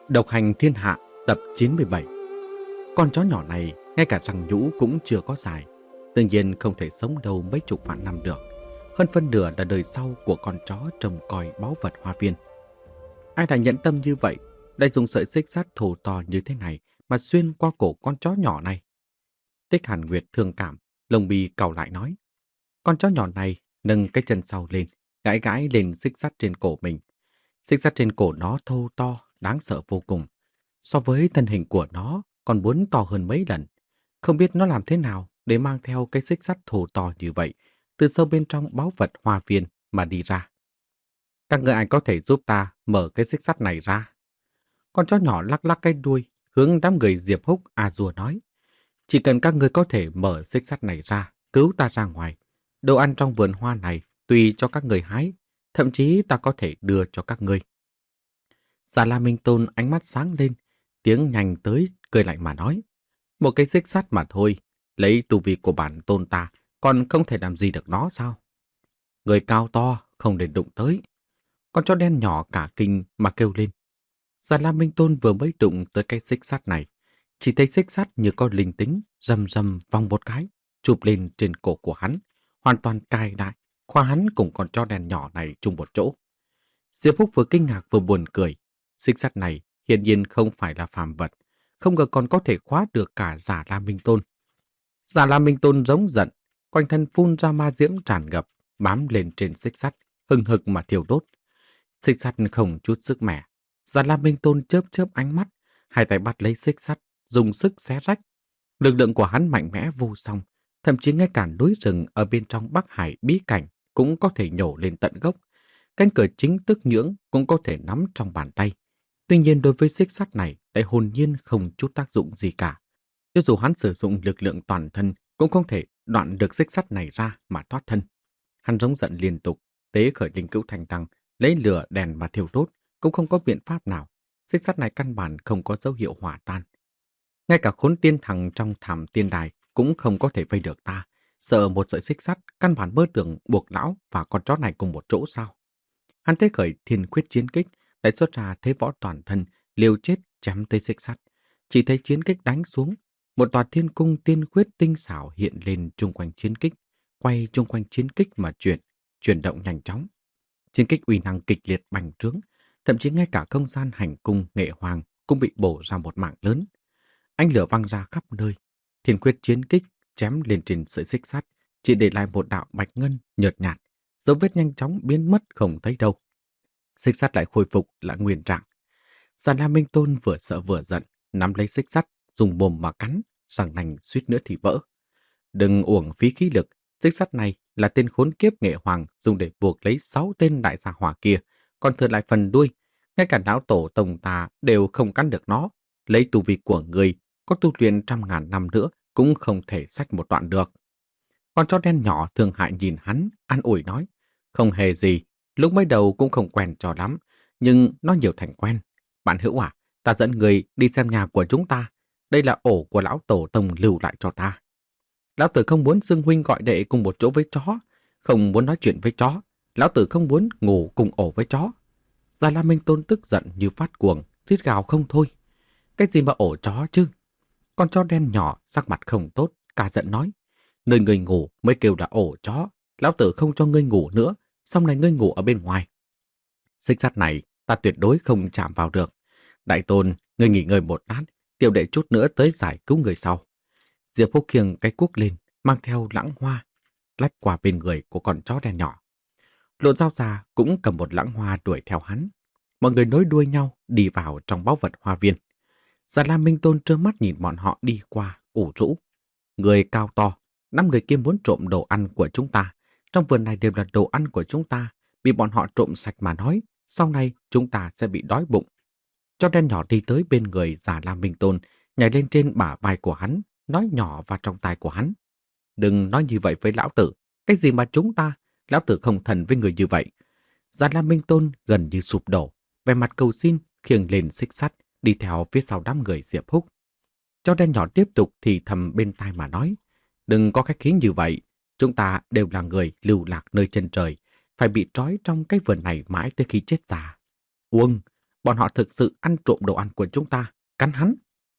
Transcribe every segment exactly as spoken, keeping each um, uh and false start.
Độc hành thiên hạ tập chín mươi bảy. Con chó nhỏ này ngay cả răng nhũ cũng chưa có dài, tự nhiên không thể sống đâu mấy chục vạn năm được. Hơn phân nửa là đời sau của con chó trông coi báu vật hoa viên. Ai đã nhẫn tâm như vậy, lại dùng sợi xích sắt thô to như thế này mà xuyên qua cổ con chó nhỏ này? Tích Hàn Nguyệt thương cảm, lông mi cau lại nói. Con chó nhỏ này nâng cái chân sau lên, gãi gãi lên xích sắt trên cổ mình. Xích sắt trên cổ nó thô to, đáng sợ vô cùng. So với thân hình của nó còn muốn to hơn mấy lần. Không biết nó làm thế nào để mang theo cái xích sắt thô to như vậy từ sâu bên trong báu vật hoa viên mà đi ra. Các người ai có thể giúp ta mở cái xích sắt này ra? Con chó nhỏ lắc lắc cái đuôi, hướng đám người Diệp Húc a dua nói. Chỉ cần các người có thể mở xích sắt này ra, cứu ta ra ngoài. Đồ ăn trong vườn hoa này tùy cho các người hái, thậm chí ta có thể đưa cho các ngươi. Già La Minh Tôn ánh mắt sáng lên, tiếng nhanh tới, cười lạnh mà nói. Một cái xích sắt mà thôi, lấy tu vi của bản tôn ta, còn không thể làm gì được nó sao? Người cao to, không để đụng tới. Con chó đen nhỏ cả kinh mà kêu lên. Già La Minh Tôn vừa mới đụng tới cái xích sắt này, chỉ thấy xích sắt như có linh tính, rầm rầm vòng một cái, chụp lên trên cổ của hắn, hoàn toàn cài lại, khoa hắn cùng con chó đen nhỏ này chung một chỗ. Diệp Phúc vừa kinh ngạc vừa buồn cười. Xích sắt này hiển nhiên không phải là phàm vật, không ngờ còn có thể khóa được cả Giả La Minh Tôn. Giả La Minh Tôn giống giận, quanh thân phun ra ma diễm tràn ngập, bám lên trên xích sắt, hừng hực mà thiêu đốt. Xích sắt không chút sức mẻ. Giả La Minh Tôn chớp chớp ánh mắt, hai tay bắt lấy xích sắt, dùng sức xé rách. Lực lượng của hắn mạnh mẽ vô song, thậm chí ngay cả núi rừng ở bên trong Bắc Hải bí cảnh cũng có thể nhổ lên tận gốc. Cánh cửa chính tức nhưỡng cũng có thể nắm trong bàn tay. Tuy nhiên đối với xích sắt này lại hồn nhiên không chút tác dụng gì cả. Cho dù hắn sử dụng lực lượng toàn thân cũng không thể đoạn được xích sắt này ra mà thoát thân. Hắn giống giận liên tục, tế khởi linh cữu thành tăng, lấy lửa đèn mà thiêu đốt, cũng không có biện pháp nào. Xích sắt này căn bản không có dấu hiệu hỏa tan. Ngay cả khốn tiên thằng trong thảm tiên đài cũng không có thể vây được ta. Sợ một sợi xích sắt căn bản mơ tưởng buộc lão và con chó này cùng một chỗ sao? Hắn tế khởi thiên quyết chiến kích, lại xuất ra thế võ toàn thân, liều chết chém tới xích sắt. Chỉ thấy chiến kích đánh xuống, một tòa thiên cung tiên quyết tinh xảo hiện lên chung quanh chiến kích, quay chung quanh chiến kích mà chuyển, chuyển động nhanh chóng. Chiến kích uy năng kịch liệt bành trướng, thậm chí ngay cả không gian hành cung nghệ hoàng cũng bị bổ ra một mảng lớn. Ánh lửa văng ra khắp nơi, thiên quyết chiến kích chém lên trên sợi xích sắt, chỉ để lại một đạo bạch ngân nhợt nhạt, dấu vết nhanh chóng biến mất không thấy đâu. Xích sắt lại khôi phục lại nguyên trạng. Già La Minh Tôn vừa sợ vừa giận, nắm lấy xích sắt, dùng mồm mà cắn, răng nanh suýt nữa thì vỡ. Đừng uổng phí khí lực, xích sắt này là tên khốn kiếp nghệ hoàng dùng để buộc lấy sáu tên đại gia hỏa kia, còn thừa lại phần đuôi, ngay cả lão tổ tông ta đều không cắn được nó. Lấy tu vi của người, có tu luyện trăm ngàn năm nữa cũng không thể xách một đoạn được. Con chó đen nhỏ thương hại nhìn hắn, an ủi nói, không hề gì, lúc mới đầu cũng không quen cho lắm, nhưng nó nhiều thành quen. Bạn hữu à, ta dẫn người đi xem nhà của chúng ta, đây là ổ của lão tổ tông lưu lại cho ta. Lão tử không muốn xưng huynh gọi đệ cùng một chỗ với chó, không muốn nói chuyện với chó, lão tử không muốn ngủ cùng ổ với chó. Già La Minh Tôn tức giận như phát cuồng, rít gào không thôi. Cái gì mà ổ chó chứ? Con chó đen nhỏ sắc mặt không tốt, cả giận nói, nơi người ngủ mới kêu là ổ chó, lão tử không cho ngươi ngủ nữa, sau này ngươi ngủ ở bên ngoài. Xích sắt này ta tuyệt đối không chạm vào được. Đại tôn, ngươi nghỉ ngơi một lát, tiểu đệ chút nữa tới giải cứu người sau. Diệp Phúc khiêng cái cuốc lên, mang theo lãng hoa, lách qua bên người của con chó đen nhỏ. Lộ Dao già cũng cầm một lãng hoa đuổi theo hắn. Mọi người nối đuôi nhau đi vào trong báu vật hoa viên. Già La Minh Tôn trơ mắt nhìn bọn họ đi qua, ủ rũ. Người cao to, năm người kia muốn trộm đồ ăn của chúng ta. Trong vườn này đều là đồ ăn của chúng ta, bị bọn họ trộm sạch mà nói, sau này chúng ta sẽ bị đói bụng. Chó đen nhỏ đi tới bên người Già La Minh Tôn, nhảy lên trên bả vai của hắn, nói nhỏ vào trong tai của hắn. Đừng nói như vậy với lão tử, cái gì mà chúng ta, lão tử không thần với người như vậy. Già La Minh Tôn gần như sụp đổ, vẻ mặt cầu xin khiêng lên xích sắt, đi theo phía sau đám người Diệp Húc. Chó đen nhỏ tiếp tục thì thầm bên tai mà nói, đừng có khách khí như vậy, chúng ta đều là người lưu lạc nơi chân trời, phải bị trói trong cái vườn này mãi tới khi chết già. Uông, bọn họ thực sự ăn trộm đồ ăn của chúng ta, cắn hắn.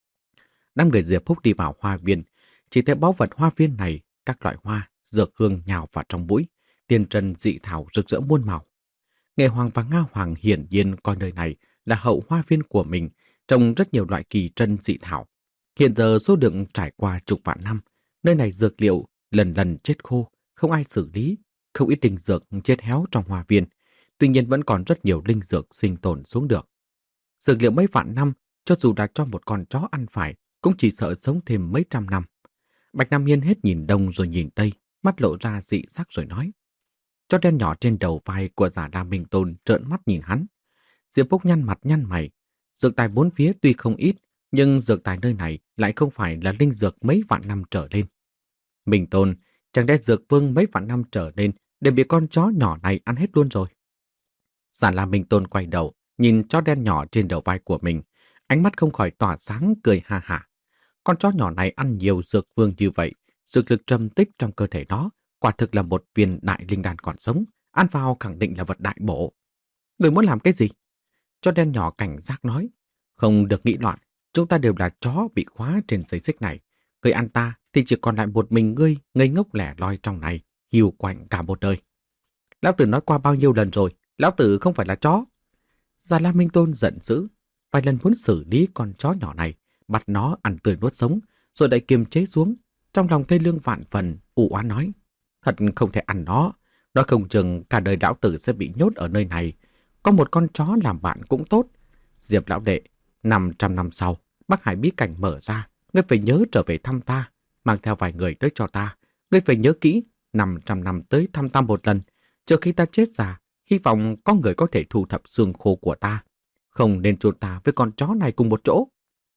Đám người Diệp Phúc đi vào hoa viên, chỉ thấy báu vật hoa viên này, các loại hoa, dược hương nhào vào trong mũi, tiên trần dị thảo rực rỡ muôn màu. Nghệ Hoàng và Nga Hoàng hiển nhiên coi nơi này là hậu hoa viên của mình, trồng rất nhiều loại kỳ trân dị thảo. Hiện giờ số lượng trải qua chục vạn năm, nơi này dược liệu lần lần chết khô, không ai xử lý, không ít linh dược chết héo trong hoa viên. Tuy nhiên vẫn còn rất nhiều linh dược sinh tồn xuống được. Dược liệu mấy vạn năm, cho dù đã cho một con chó ăn phải, cũng chỉ sợ sống thêm mấy trăm năm. Bạch Nam Hiên hết nhìn đông rồi nhìn tây, mắt lộ ra dị sắc rồi nói. Chó đen nhỏ trên đầu vai của Giả Đa Minh Tôn trợn mắt nhìn hắn. Diệp Phúc nhăn mặt nhăn mày. Dược tài bốn phía tuy không ít, nhưng dược tài nơi này lại không phải là linh dược mấy vạn năm trở lên. Minh Tôn, chẳng lẽ dược vương mấy vạn năm trở lên đều bị con chó nhỏ này ăn hết luôn rồi? Giả La Minh Tôn quay đầu, nhìn chó đen nhỏ trên đầu vai của mình, ánh mắt không khỏi tỏa sáng cười ha hả. Con chó nhỏ này ăn nhiều dược vương như vậy, dược lực trầm tích trong cơ thể nó, quả thực là một viên đại linh đan còn sống, ăn vào khẳng định là vật đại bổ. Người muốn làm cái gì? Chó đen nhỏ cảnh giác nói. Không được nghĩ loạn, chúng ta đều là chó bị khóa trên dây xích này. Người ăn ta thì chỉ còn lại một mình ngươi ngây ngốc lẻ loi trong này, hiu quạnh cả một đời. Lão tử nói qua bao nhiêu lần rồi, lão tử không phải là chó. Già La Minh Tôn giận dữ, vài lần muốn xử lý con chó nhỏ này, bắt nó ăn tươi nuốt sống, rồi lại kiềm chế xuống. Trong lòng thê lương vạn phần, u oán nói. Thật không thể ăn nó, nó không chừng cả đời lão tử sẽ bị nhốt ở nơi này. Có một con chó làm bạn cũng tốt. Diệp lão đệ, năm trăm năm sau, Bắc Hải bí cảnh mở ra, ngươi phải nhớ trở về thăm ta, mang theo vài người tới cho ta. Ngươi phải nhớ kỹ, năm trăm năm tới thăm ta một lần, trước khi ta chết già, hy vọng có người có thể thu thập xương khô của ta. Không nên chôn ta với con chó này cùng một chỗ.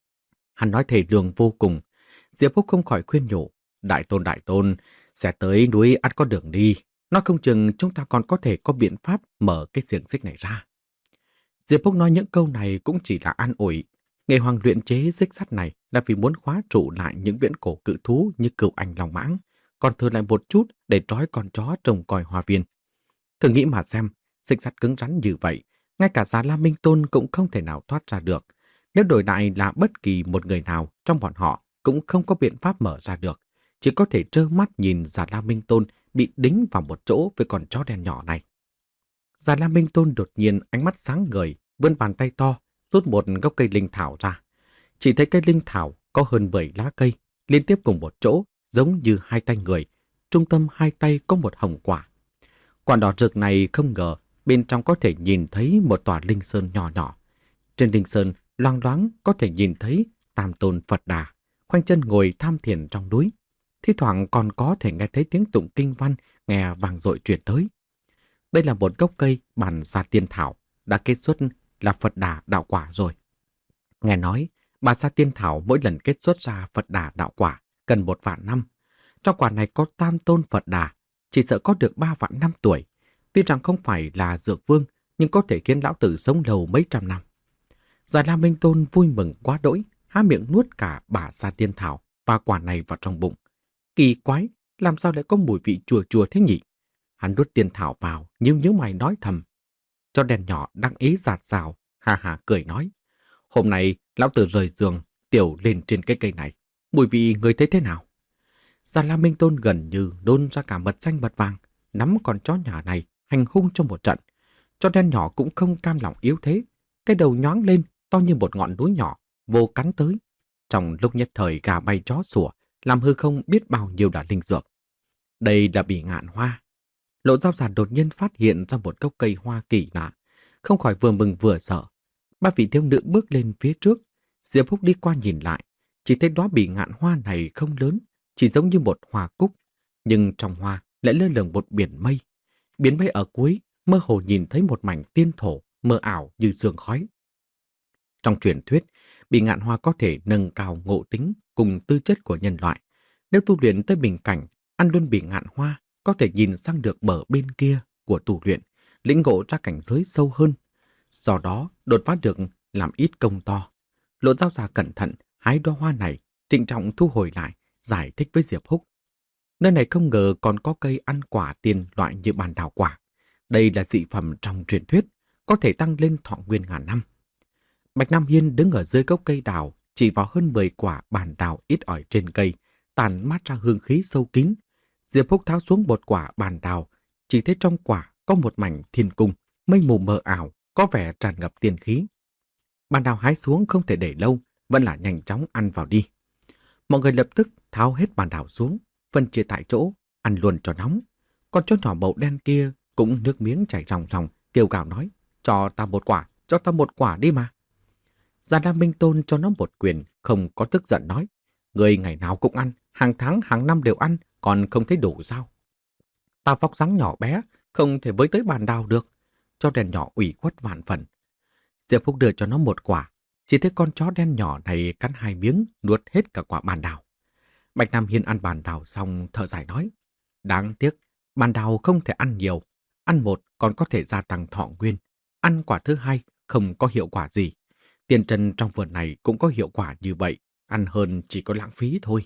Hắn nói thề lương vô cùng. Diệp Phúc không khỏi khuyên nhủ. Đại tôn đại tôn, sẽ tới núi ắt có đường đi. Nói không chừng chúng ta còn có thể có biện pháp mở cái xiềng xích này ra. Diệp Phúc nói những câu này cũng chỉ là an ủi. Nghệ Hoàng luyện chế xích sắt này là vì muốn khóa trụ lại những viễn cổ cự thú như cừu anh long mãng, còn thừa lại một chút để trói con chó trông coi hoa viên. Thử nghĩ mà xem, xích sắt cứng rắn như vậy, ngay cả Già La Minh Tôn cũng không thể nào thoát ra được. Nếu đổi lại là bất kỳ một người nào trong bọn họ cũng không có biện pháp mở ra được, chỉ có thể trơ mắt nhìn Già La Minh Tôn bị đính vào một chỗ với con chó đen nhỏ này. Già La Minh Tôn đột nhiên ánh mắt sáng ngời, vươn bàn tay to, rút một gốc cây linh thảo ra. Chỉ thấy cây linh thảo có hơn mười lá cây, liên tiếp cùng một chỗ, giống như hai tay người. Trung tâm hai tay có một hồng quả. Quả đỏ rực này không ngờ bên trong có thể nhìn thấy một tòa linh sơn nhỏ nhỏ. Trên linh sơn loang loáng có thể nhìn thấy Tam Tôn Phật Đà, khoanh chân ngồi tham thiền trong núi. Thi thoảng còn có thể nghe thấy tiếng tụng kinh văn nghe vang dội truyền tới. Đây là một gốc cây bản Sa Tiên Thảo, đã kết xuất là Phật Đà đạo quả rồi. Nghe nói, bà Sa Tiên Thảo mỗi lần kết xuất ra Phật Đà đạo quả cần một vạn năm. Trong quả này có Tam Tôn Phật Đà, chỉ sợ có được ba vạn năm tuổi. Tuy rằng không phải là dược vương, nhưng có thể khiến lão tử sống lâu mấy trăm năm. Già La Minh Tôn vui mừng quá đỗi, há miệng nuốt cả bà Sa Tiên Thảo và quả này vào trong bụng. Kỳ quái, làm sao lại có mùi vị chua chua thế nhỉ? Hắn nuốt tiên thảo vào, nhưng nhớ mày nói thầm. Cho đèn nhỏ đắc ý giạt rào, hà hà cười nói. Hôm nay, lão tử rời giường, tiểu lên trên cái cây này. Mùi vị người thấy thế nào? Già La Minh Tôn gần như đôn ra cả mật xanh mật vàng, nắm con chó nhà này, hành hung trong một trận. Cho đen nhỏ cũng không cam lòng yếu thế. Cái đầu nhoáng lên, to như một ngọn núi nhỏ, vô cắn tới. Trong lúc nhất thời gà bay chó sủa, làm hư không biết bao nhiêu là linh dược. Đây là bỉ ngạn hoa. Lộ Giao Giản đột nhiên phát hiện ra một gốc cây hoa kỳ lạ, không khỏi vừa mừng vừa sợ. Ba vị thiếu nữ bước lên phía trước, Diệp Phúc đi qua nhìn lại, chỉ thấy đóa bỉ ngạn hoa này không lớn, chỉ giống như một hoa cúc, nhưng trong hoa lại lơ lửng một biển mây. Biển mây ở cuối mơ hồ nhìn thấy một mảnh tiên thổ mơ ảo như sương khói. Trong truyền thuyết, bỉ ngạn hoa có thể nâng cao ngộ tính cùng tư chất của nhân loại. Nếu tu luyện tới bình cảnh, ăn luôn bỉ ngạn hoa, có thể nhìn sang được bờ bên kia của tu luyện, lĩnh ngộ ra cảnh giới sâu hơn. Do đó, đột phá được làm ít công to. Lộ Giao Già cẩn thận hái đóa hoa này, trịnh trọng thu hồi lại, giải thích với Diệp Húc. Nơi này không ngờ còn có cây ăn quả tiên loại như bàn đào quả. Đây là dị phẩm trong truyền thuyết, có thể tăng lên thọ nguyên ngàn năm. Bạch Nam Hiên đứng ở dưới gốc cây đào, chỉ vào hơn mười quả bàn đào ít ỏi trên cây, tàn mát ra hương khí sâu kín. Diệp Phúc tháo xuống một quả bàn đào, chỉ thấy trong quả có một mảnh thiên cung, mây mù mờ ảo, có vẻ tràn ngập tiên khí. Bàn đào hái xuống không thể để lâu, vẫn là nhanh chóng ăn vào đi. Mọi người lập tức tháo hết bàn đào xuống, phân chia tại chỗ, ăn luôn cho nóng. Con chó nhỏ màu đen kia cũng nước miếng chảy ròng ròng, kêu gào nói, cho ta một quả, cho ta một quả đi mà. Già Lam Minh Tôn cho nó một quyền, không có tức giận nói, người ngày nào cũng ăn, hàng tháng hàng năm đều ăn, còn không thấy đủ sao? Ta vóc dáng nhỏ bé, không thể với tới bàn đào được. Chó đen nhỏ ủy khuất vạn phần. Diệp Phúc đưa cho nó một quả, chỉ thấy con chó đen nhỏ này cắn hai miếng, nuốt hết cả quả bàn đào. Bạch Nam Hiên ăn bàn đào xong thở dài nói, đáng tiếc, bàn đào không thể ăn nhiều, ăn một còn có thể gia tăng thọ nguyên, ăn quả thứ hai không có hiệu quả gì. Tiền trần trong vườn này cũng có hiệu quả như vậy, ăn hơn chỉ có lãng phí thôi.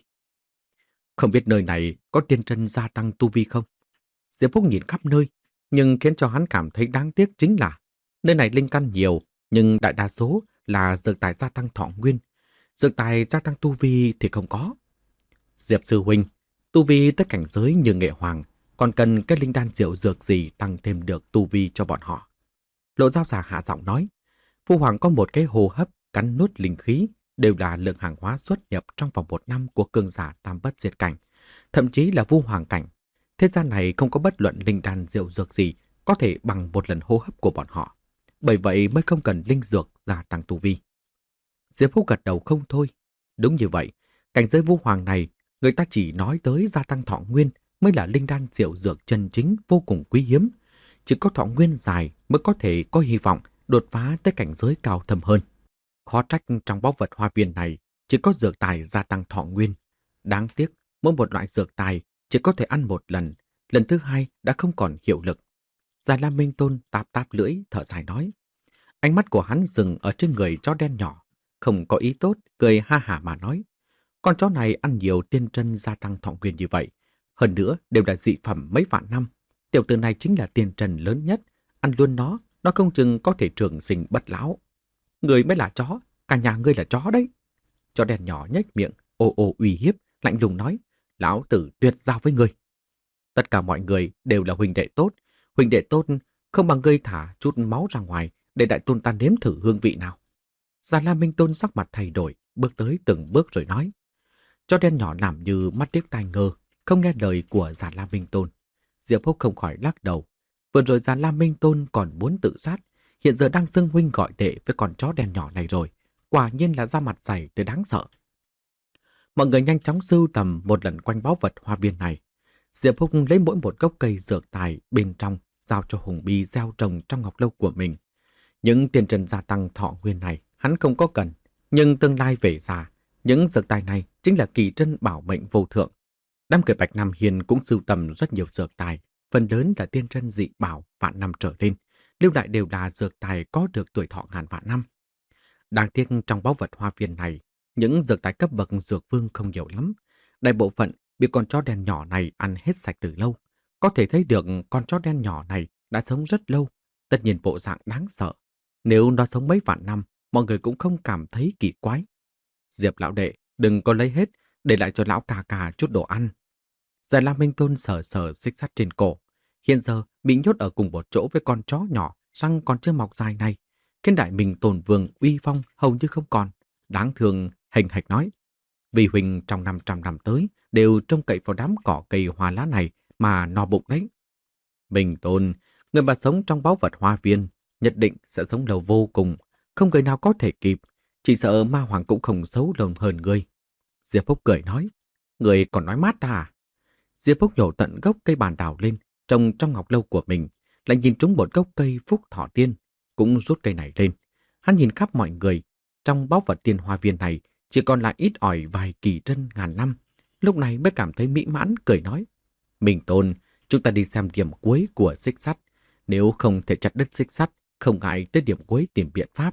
Không biết nơi này có tiên trần gia tăng tu vi không? Diệp Phúc nhìn khắp nơi, nhưng khiến cho hắn cảm thấy đáng tiếc chính là nơi này linh căn nhiều, nhưng đại đa số là dược tài gia tăng thọ nguyên. Dược tài gia tăng tu vi thì không có. Diệp sư huynh, tu vi tới cảnh giới như nghệ hoàng, còn cần cái linh đan diệu dược gì tăng thêm được tu vi cho bọn họ. Lộ Giao Xà hạ giọng nói, Phu Hoàng có một cái hô hấp cắn nuốt linh khí, đều là lượng hàng hóa xuất nhập trong vòng một năm của cường giả tam bất diệt cảnh, thậm chí là vu hoàng cảnh. Thế gian này không có bất luận linh đan diệu dược gì có thể bằng một lần hô hấp của bọn họ. Bởi vậy mới không cần linh dược gia tăng tu vi. Diệp Phúc gật đầu không thôi. Đúng như vậy, cảnh giới vu hoàng này, người ta chỉ nói tới gia tăng thọ nguyên mới là linh đan diệu dược chân chính vô cùng quý hiếm. Chỉ có thọ nguyên dài mới có thể có hy vọng đột phá tới cảnh giới cao thâm hơn. Khó trách trong báu vật hoa viên này chỉ có dược tài gia tăng thọ nguyên. Đáng tiếc, mỗi một loại dược tài chỉ có thể ăn một lần, lần thứ hai đã không còn hiệu lực. Già Lam Minh Tôn táp táp lưỡi thở dài nói. Ánh mắt của hắn dừng ở trên người chó đen nhỏ, không có ý tốt, cười ha hả mà nói. Con chó này ăn nhiều tiên trân gia tăng thọ nguyên như vậy, hơn nữa đều là dị phẩm mấy vạn năm. Tiểu tử này chính là tiên trần lớn nhất, ăn luôn nó, nó không chừng có thể trường sinh bất lão. Người mới là chó, cả nhà ngươi là chó đấy. Chó đen nhỏ nhếch miệng, ô ô uy hiếp, lạnh lùng nói, lão tử tuyệt giao với ngươi. Tất cả mọi người đều là huynh đệ tốt, huynh đệ tốt không bằng ngươi thả chút máu ra ngoài để đại tôn ta nếm thử hương vị nào. Già Lam Minh Tôn sắc mặt thay đổi, bước tới từng bước rồi nói. Chó đen nhỏ làm như mắt điếc tai ngơ, không nghe lời của Già Lam Minh Tôn. Diệp Phúc không khỏi lắc đầu. Vừa rồi Già Lam Minh Tôn còn muốn tự sát, hiện giờ đang xưng huynh gọi đệ với con chó đen nhỏ này rồi. Quả nhiên là da mặt dày tới đáng sợ. Mọi người nhanh chóng sưu tầm một lần quanh báu vật hoa viên này. Diệp Phúc lấy mỗi một gốc cây dược tài bên trong giao cho Hùng Bi gieo trồng trong ngọc lâu của mình. Những tiền trần gia tăng thọ nguyên này hắn không có cần, nhưng tương lai về già, những dược tài này chính là kỳ trân bảo mệnh vô thượng. Đám người Bạch Nam Hiên cũng sưu tầm rất nhiều dược tài, phần lớn là tiên trân dị bảo vạn năm trở lên, lưu lại đều là dược tài có được tuổi thọ ngàn vạn năm. Đáng tiếc trong báu vật hoa viên này, những dược tài cấp bậc dược vương không nhiều lắm. Đại bộ phận bị con chó đen nhỏ này ăn hết sạch từ lâu. Có thể thấy được con chó đen nhỏ này đã sống rất lâu, tất nhiên bộ dạng đáng sợ. Nếu nó sống mấy vạn năm, mọi người cũng không cảm thấy kỳ quái. Diệp lão đệ, đừng có lấy hết, để lại cho lão cà cà chút đồ ăn. Già Lam Minh Tôn sờ sờ xích sắt trên cổ. Hiện giờ bị nhốt ở cùng một chỗ với con chó nhỏ, răng còn chưa mọc dài này, khiến đại minh Tôn Vương uy phong hầu như không còn. Đáng thương, hình hạch nói. Vì huynh trong năm trăm năm tới đều trông cậy vào đám cỏ cây hoa lá này mà no bụng đấy. Minh Tôn, người mà sống trong báu vật hoa viên, nhất định sẽ sống lâu vô cùng, không người nào có thể kịp. Chỉ sợ ma hoàng cũng không xấu lông hơn ngươi. Diệp Phúc cười nói. Người còn nói mát ta à? Diệp Phúc nhổ tận gốc cây bàn đào lên, trồng trong ngọc lâu của mình, lại nhìn trúng một gốc cây phúc thọ tiên, cũng rút cây này lên. Hắn nhìn khắp mọi người, trong báu vật tiên hoa viên này chỉ còn lại ít ỏi vài kỳ trân ngàn năm. Lúc này mới cảm thấy mỹ mãn, cười nói. Minh Tôn, chúng ta đi xem điểm cuối của xích sắt. Nếu không thể chặt đứt xích sắt, không ngại tới điểm cuối tìm biện pháp.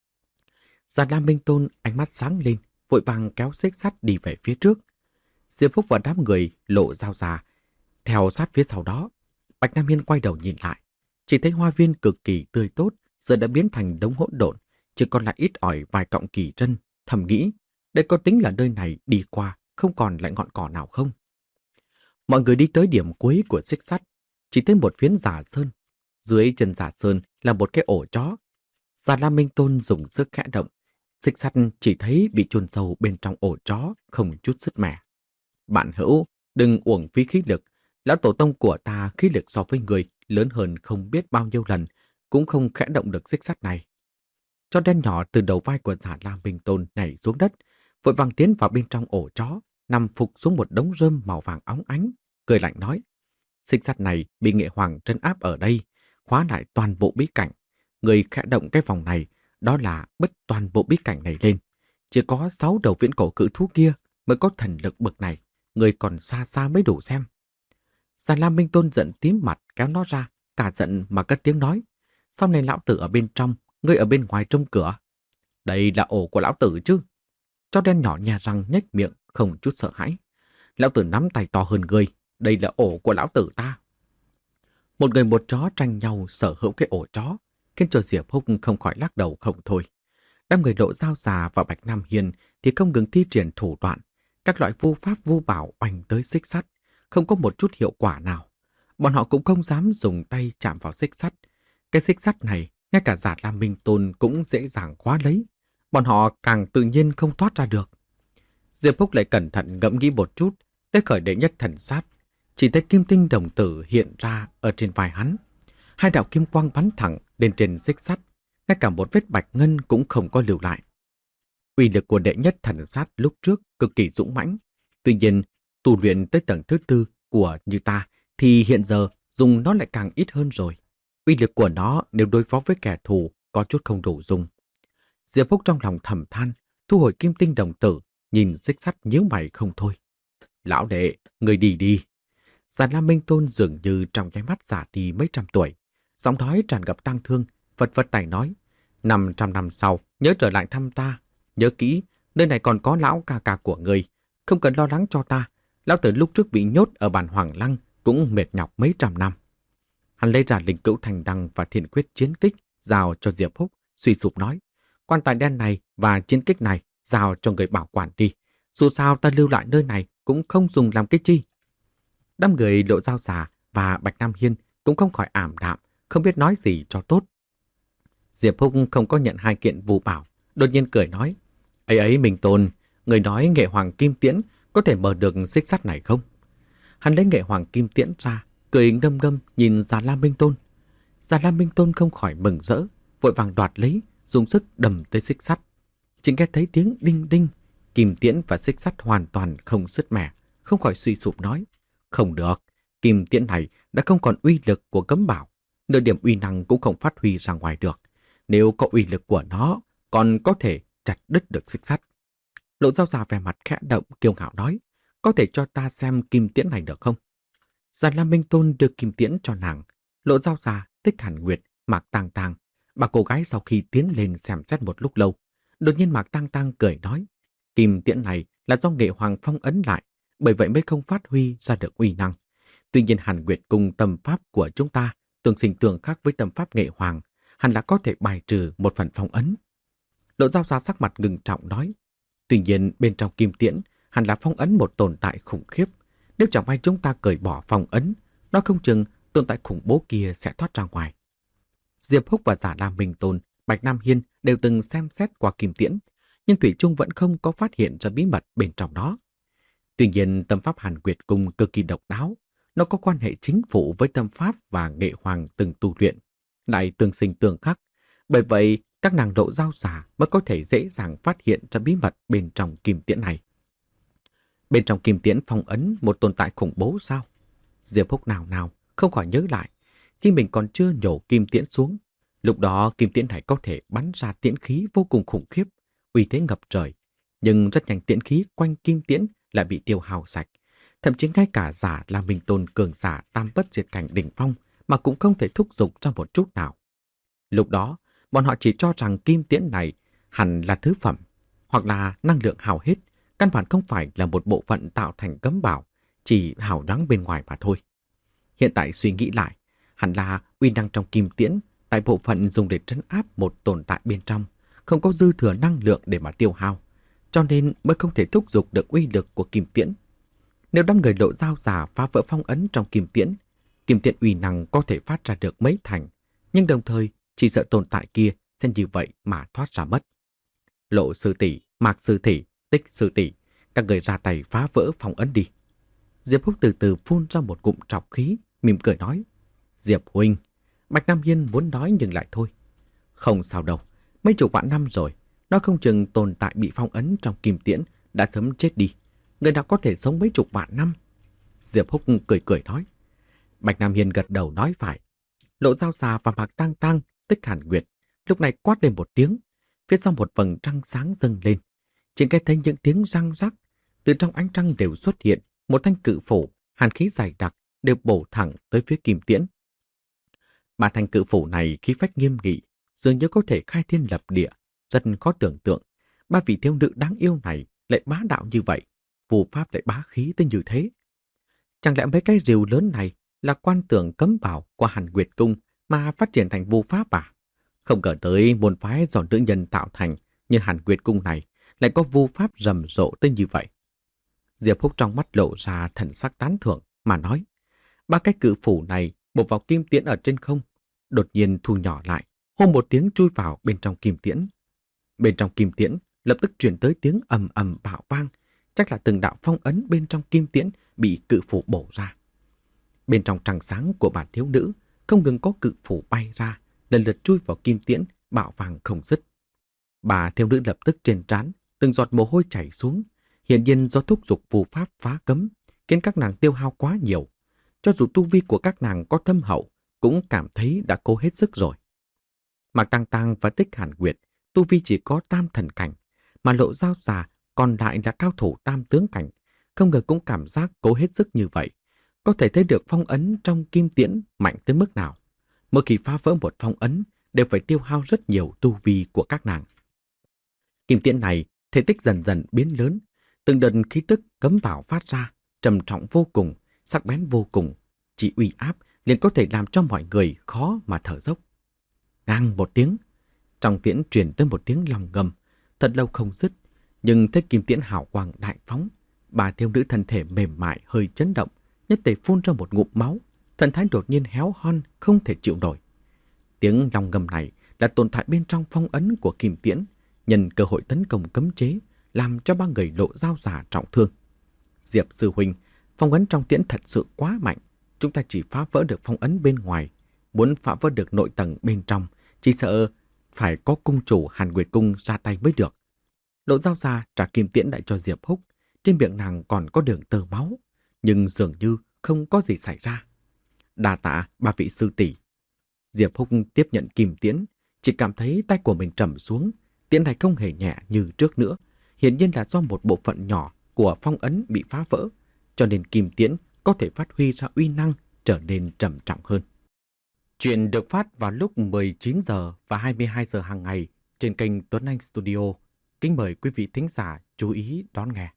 Già Lam Minh Tôn ánh mắt sáng lên, vội vàng kéo xích sắt đi về phía trước. Diệp Phúc và đám người Lộ Giao Già theo sát phía sau đó. Bạch Nam Hiên quay đầu nhìn lại, chỉ thấy hoa viên cực kỳ tươi tốt giờ đã biến thành đống hỗn độn, chỉ còn lại ít ỏi vài cọng kỳ trân, thầm nghĩ, đây có tính là nơi này đi qua, không còn lại ngọn cỏ nào không? Mọi người đi tới điểm cuối của xích sắt, chỉ thấy một phiến giả sơn. Dưới chân giả sơn là một cái ổ chó. Già Lam Minh Tôn dùng sức khẽ động, xích sắt chỉ thấy bị chôn sâu bên trong ổ chó, không chút sứt mẻ. Bạn hữu, đừng uổng phí khí lực. Lão tổ tông của ta khí lực so với người lớn hơn không biết bao nhiêu lần, cũng không khẽ động được xích sắt này. Chó đen nhỏ từ đầu vai của Già Lam Minh Tôn nhảy xuống đất, vội vàng tiến vào bên trong ổ chó, nằm phục xuống một đống rơm màu vàng óng ánh, cười lạnh nói: xích sắt này bị Nghệ Hoàng trấn áp ở đây, khóa lại toàn bộ bí cảnh. Người khẽ động cái vòng này, đó là bứt toàn bộ bí cảnh này lên. Chỉ có sáu đầu viễn cổ cự thú kia mới có thần lực bực này, người còn xa xa mới đủ xem. Già Lam Minh Tôn giận tím mặt kéo nó ra, cả giận mà cất tiếng nói: sau này lão tử ở bên trong, ngươi ở bên ngoài trông cửa. Đây là ổ của lão tử chứ? Chó đen nhỏ nhè răng nhếch miệng, không chút sợ hãi. Lão tử nắm tay to hơn ngươi, đây là ổ của lão tử ta. Một người một chó tranh nhau sở hữu cái ổ chó, khiến cho Diệp Húc không khỏi lắc đầu không thôi. Đám người Lộ Dao Già và Bạch Nam Hiên thì không ngừng thi triển thủ đoạn, các loại vu pháp vu bảo oanh tới xích sắt, không có một chút hiệu quả nào. Bọn họ cũng không dám dùng tay chạm vào xích sắt. Cái xích sắt này, ngay cả Già Lam Minh Tôn cũng dễ dàng khóa lấy. Bọn họ càng tự nhiên không thoát ra được. Diệp Húc lại cẩn thận ngẫm nghĩ một chút, tới khởi đệ nhất thần sát. Chỉ thấy kim tinh đồng tử hiện ra ở trên vai hắn. Hai đạo kim quang bắn thẳng lên trên xích sắt, ngay cả một vết bạch ngân cũng không có lưu lại. Uy lực của đệ nhất thần sát lúc trước cực kỳ dũng mãnh. Tuy nhiên, tu luyện tới tầng thứ tư của như ta thì hiện giờ dùng nó lại càng ít hơn rồi. Uy lực của nó nếu đối phó với kẻ thù có chút không đủ dùng. Diệp Phúc trong lòng thầm than, thu hồi kim tinh đồng tử, nhìn xích sắt nhíu mày không thôi. Lão đệ, người đi đi. Già Lam Minh Tôn dường như trong nháy mắt già đi mấy trăm tuổi. Giọng nói tràn ngập tang thương, vật vật tay nói: năm trăm năm sau, nhớ trở lại thăm ta. Nhớ kỹ, nơi này còn có lão ca ca của người. Không cần lo lắng cho ta. Lão tử lúc trước bị nhốt ở bản Hoàng Lăng cũng mệt nhọc mấy trăm năm. Hắn lấy ra linh cữu thành đăng và thiên quyết chiến kích, giao cho Diệp Húc, suy sụp nói: quan tài đen này và chiến kích này giao cho người bảo quản đi. Dù sao ta lưu lại nơi này cũng không dùng làm cái chi. Đám người Lộ Dao Già và Bạch Nam Hiên cũng không khỏi ảm đạm, không biết nói gì cho tốt. Diệp Húc không có nhận hai kiện vu bảo, đột nhiên cười nói: ấy ấy Minh Tôn, người nói nghệ hoàng kim tiễn có thể mở được xích sắt này không? Hắn lấy nghệ hoàng kim tiễn ra, cười ngâm ngâm nhìn Già Lam Minh Tôn. Già Lam Minh Tôn không khỏi mừng rỡ, vội vàng đoạt lấy, dùng sức đầm tới xích sắt. Chỉ nghe thấy tiếng đinh đinh, kim tiễn và xích sắt hoàn toàn không sứt mẻ, không khỏi suy sụp nói: không được, kim tiễn này đã không còn uy lực của cấm bảo, nửa điểm uy năng cũng không phát huy ra ngoài được. Nếu có uy lực của nó, còn có thể chặt đứt được xích sắt. Lộ Dao Già vẻ mặt khẽ động kiêu ngạo nói: có thể cho ta xem kim tiễn này được không? Già Lam Minh Tôn đưa kim tiễn cho nàng. Lộ Dao Già, Tích Hàn Nguyệt, Mạc Tang Tang, bà cô gái sau khi tiến lên xem xét một lúc lâu, đột nhiên Mạc Tang Tang cười nói: kim tiễn này là do nghệ hoàng phong ấn lại, bởi vậy mới không phát huy ra được uy năng. Tuy nhiên Hàn Nguyệt cùng tâm pháp của chúng ta tương sinh tương khắc với tâm pháp nghệ hoàng, hẳn là có thể bài trừ một phần phong ấn. Lộ Dao Già sắc mặt ngưng trọng nói: tuy nhiên bên trong kim tiễn hẳn là phong ấn một tồn tại khủng khiếp. Nếu chẳng may chúng ta cởi bỏ phong ấn, nó không chừng tồn tại khủng bố kia sẽ thoát ra ngoài. Diệp Húc và Già Lam Minh Tôn, Bạch Nam Hiên đều từng xem xét qua kim tiễn, nhưng thủy chung vẫn không có phát hiện ra bí mật bên trong đó. Tuy nhiên tâm pháp Hàn Nguyệt Cung cực kỳ độc đáo, nó có quan hệ chính phủ với tâm pháp và nghệ hoàng từng tu luyện, lại tương sinh tương khắc. Bởi vậy các nàng Lộ Dao Già mới có thể dễ dàng phát hiện ra bí mật bên trong kim tiễn này. Bên trong kim tiễn phong ấn một tồn tại khủng bố sao? Diệp Húc nào nào không khỏi nhớ lại, khi mình còn chưa nhổ kim tiễn xuống, lúc đó kim tiễn này có thể bắn ra tiễn khí vô cùng khủng khiếp, uy thế ngập trời, nhưng rất nhanh tiễn khí quanh kim tiễn lại bị tiêu hao sạch, thậm chí ngay cả Già Lam Minh Tôn cường giả tam bất diệt cảnh đỉnh phong mà cũng không thể thúc giục ra một chút nào. Lúc đó, bọn họ chỉ cho rằng kim tiễn này hẳn là thứ phẩm, hoặc là năng lượng hao hết, căn bản không phải là một bộ phận tạo thành cấm bảo, chỉ hào nhoáng bên ngoài mà thôi. Hiện tại suy nghĩ lại, hẳn là uy năng trong kim tiễn tại bộ phận dùng để trấn áp một tồn tại bên trong, không có dư thừa năng lượng để mà tiêu hao, cho nên mới không thể thúc giục được uy lực của kim tiễn. Nếu đám người Lộ Dao giả phá vỡ phong ấn trong kim tiễn, kim tiễn uy năng có thể phát ra được mấy thành, nhưng đồng thời chỉ sợ tồn tại kia sẽ như vậy mà thoát ra mất. Lộ sư tỷ, Mạc sư tỷ, Tích sư tỷ, các người ra tay phá vỡ phong ấn đi. Diệp Húc từ từ phun ra một ngụm trọc khí, mỉm cười nói. Diệp huynh, Bạch Nam Hiên muốn nói nhưng lại thôi. Không sao đâu, mấy chục vạn năm rồi, nó không chừng tồn tại bị phong ấn trong kim tiễn đã sớm chết đi. Người nào có thể sống mấy chục vạn năm? Diệp Húc cười cười nói. Bạch Nam Hiên gật đầu nói phải. Lộ Dao Già và Mạc Tang Tang, Tích Hàn Nguyệt lúc này quát lên một tiếng, phía sau một vầng trăng sáng dâng lên. Chỉ nghe thấy những tiếng răng rắc, từ trong ánh trăng đều xuất hiện một thanh cự phủ, hàn khí dày đặc đều bổ thẳng tới phía kim tiễn. Ba thanh cự phủ này khí phách nghiêm nghị, dường như có thể khai thiên lập địa, rất khó tưởng tượng. Ba vị thiếu nữ đáng yêu này lại bá đạo như vậy, phù pháp lại bá khí tới như thế. Chẳng lẽ mấy cái rìu lớn này là quan tưởng cấm bảo qua Hàn Nguyệt Cung mà phát triển thành vu pháp à? Không ngờ tới môn phái do nữ nhân tạo thành như Hàn Nguyệt Cung này lại có vu pháp rầm rộ tới như vậy. Diệp Húc trong mắt lộ ra thần sắc tán thưởng mà nói, ba cái cự phủ này bổ vào kim tiễn ở trên không, đột nhiên thu nhỏ lại, hô một tiếng chui vào bên trong kim tiễn. Bên trong kim tiễn lập tức truyền tới tiếng ầm ầm bạo vang, chắc là từng đạo phong ấn bên trong kim tiễn bị cự phủ bổ ra. Bên trong trăng sáng của bà thiếu nữ không ngừng có cự phủ bay ra, lần lượt chui vào kim tiễn, bạo vàng không dứt. Bà thiếu nữ lập tức trên trán từng giọt mồ hôi chảy xuống, hiển nhiên do thúc giục phù pháp phá cấm, khiến các nàng tiêu hao quá nhiều. Cho dù tu vi của các nàng có thâm hậu, cũng cảm thấy đã cố hết sức rồi. Mạc Tang Tang và Tích Hàn Nguyệt tu vi chỉ có tam thần cảnh, mà Lộ Dao Già còn lại là cao thủ tam tướng cảnh, không ngờ cũng cảm giác cố hết sức như vậy. Có thể thấy được phong ấn trong kim tiễn mạnh tới mức nào. Mỗi khi phá vỡ một phong ấn đều phải tiêu hao rất nhiều tu vi của các nàng. Kim tiễn này thể tích dần dần biến lớn, từng đợt khí tức cấm bảo phát ra, trầm trọng vô cùng, sắc bén vô cùng, chỉ uy áp liền có thể làm cho mọi người khó mà thở dốc. Ngang một tiếng, trong tiễn truyền tới một tiếng lòng ngầm, thật lâu không dứt, nhưng thấy kim tiễn hào quang đại phóng, bà thiếu nữ thân thể mềm mại hơi chấn động, nhất tề phun ra một ngụm máu, thần thái đột nhiên héo hon không thể chịu nổi. Tiếng lòng ngầm này là tồn tại bên trong phong ấn của kim tiễn, nhân cơ hội tấn công cấm chế, làm cho ba người Lộ Dao Giả trọng thương. Diệp sư huynh, phong ấn trong tiễn thật sự quá mạnh, chúng ta chỉ phá vỡ được phong ấn bên ngoài, muốn phá vỡ được nội tầng bên trong, chỉ sợ phải có cung chủ Hàn Nguyệt Cung ra tay mới được. Lộ Dao Giả trả kim tiễn lại cho Diệp Húc, trên miệng nàng còn có đường tơ máu, nhưng dường như không có gì xảy ra. Đa tạ ba vị sư tỷ. Diệp Húc tiếp nhận kim tiễn, chỉ cảm thấy tay của mình trầm xuống, tiễn này không hề nhẹ như trước nữa, hiển nhiên là do một bộ phận nhỏ của phong ấn bị phá vỡ, cho nên kim tiễn có thể phát huy ra uy năng trở nên trầm trọng hơn. Chuyện được phát vào lúc mười chín giờ và hai mươi hai giờ hàng ngày trên kênh Tuấn Anh Studio. Kính mời quý vị thính giả chú ý đón nghe.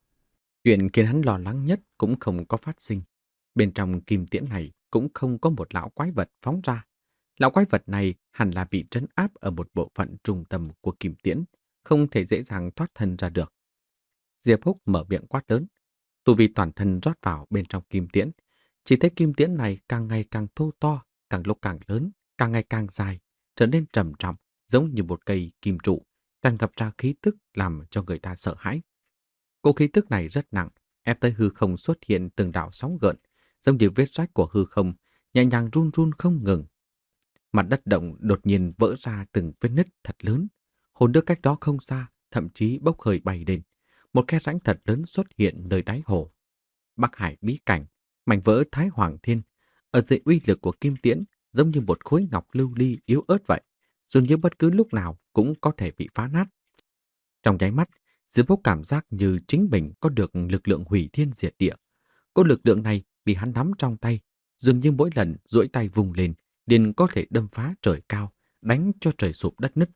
Chuyện khiến hắn lo lắng nhất cũng không có phát sinh. Bên trong kim tiễn này cũng không có một lão quái vật phóng ra. Lão quái vật này hẳn là bị trấn áp ở một bộ phận trung tâm của kim tiễn, không thể dễ dàng thoát thân ra được. Diệp Húc mở miệng quát lớn, tu vi toàn thân rót vào bên trong kim tiễn. Chỉ thấy kim tiễn này càng ngày càng thô to, càng lúc càng lớn, càng ngày càng dài, trở nên trầm trọng, giống như một cây kim trụ, tràn ngập ra khí tức làm cho người ta sợ hãi. Cỗ khí tức này rất nặng, ép tới hư không xuất hiện từng đạo sóng gợn, giống như vết rách của hư không, nhẹ nhàng run run không ngừng. Mặt đất động đột nhiên vỡ ra từng vết nứt thật lớn, hồ nước cách đó không xa, thậm chí bốc hơi bay lên. Một khe rãnh thật lớn xuất hiện nơi đáy hồ. Bắc Hải bí cảnh, mảnh vỡ Thái Hoàng Thiên, ở dưới uy lực của kim tiễn, giống như một khối ngọc lưu ly yếu ớt vậy, dường như bất cứ lúc nào cũng có thể bị phá nát. Trong nháy mắt, Diệp Húc cảm giác như chính mình có được lực lượng hủy thiên diệt địa. Cỗ lực lượng này bị hắn nắm trong tay, dường như mỗi lần duỗi tay vùng lên, liền có thể đâm phá trời cao, đánh cho trời sụp đất nứt.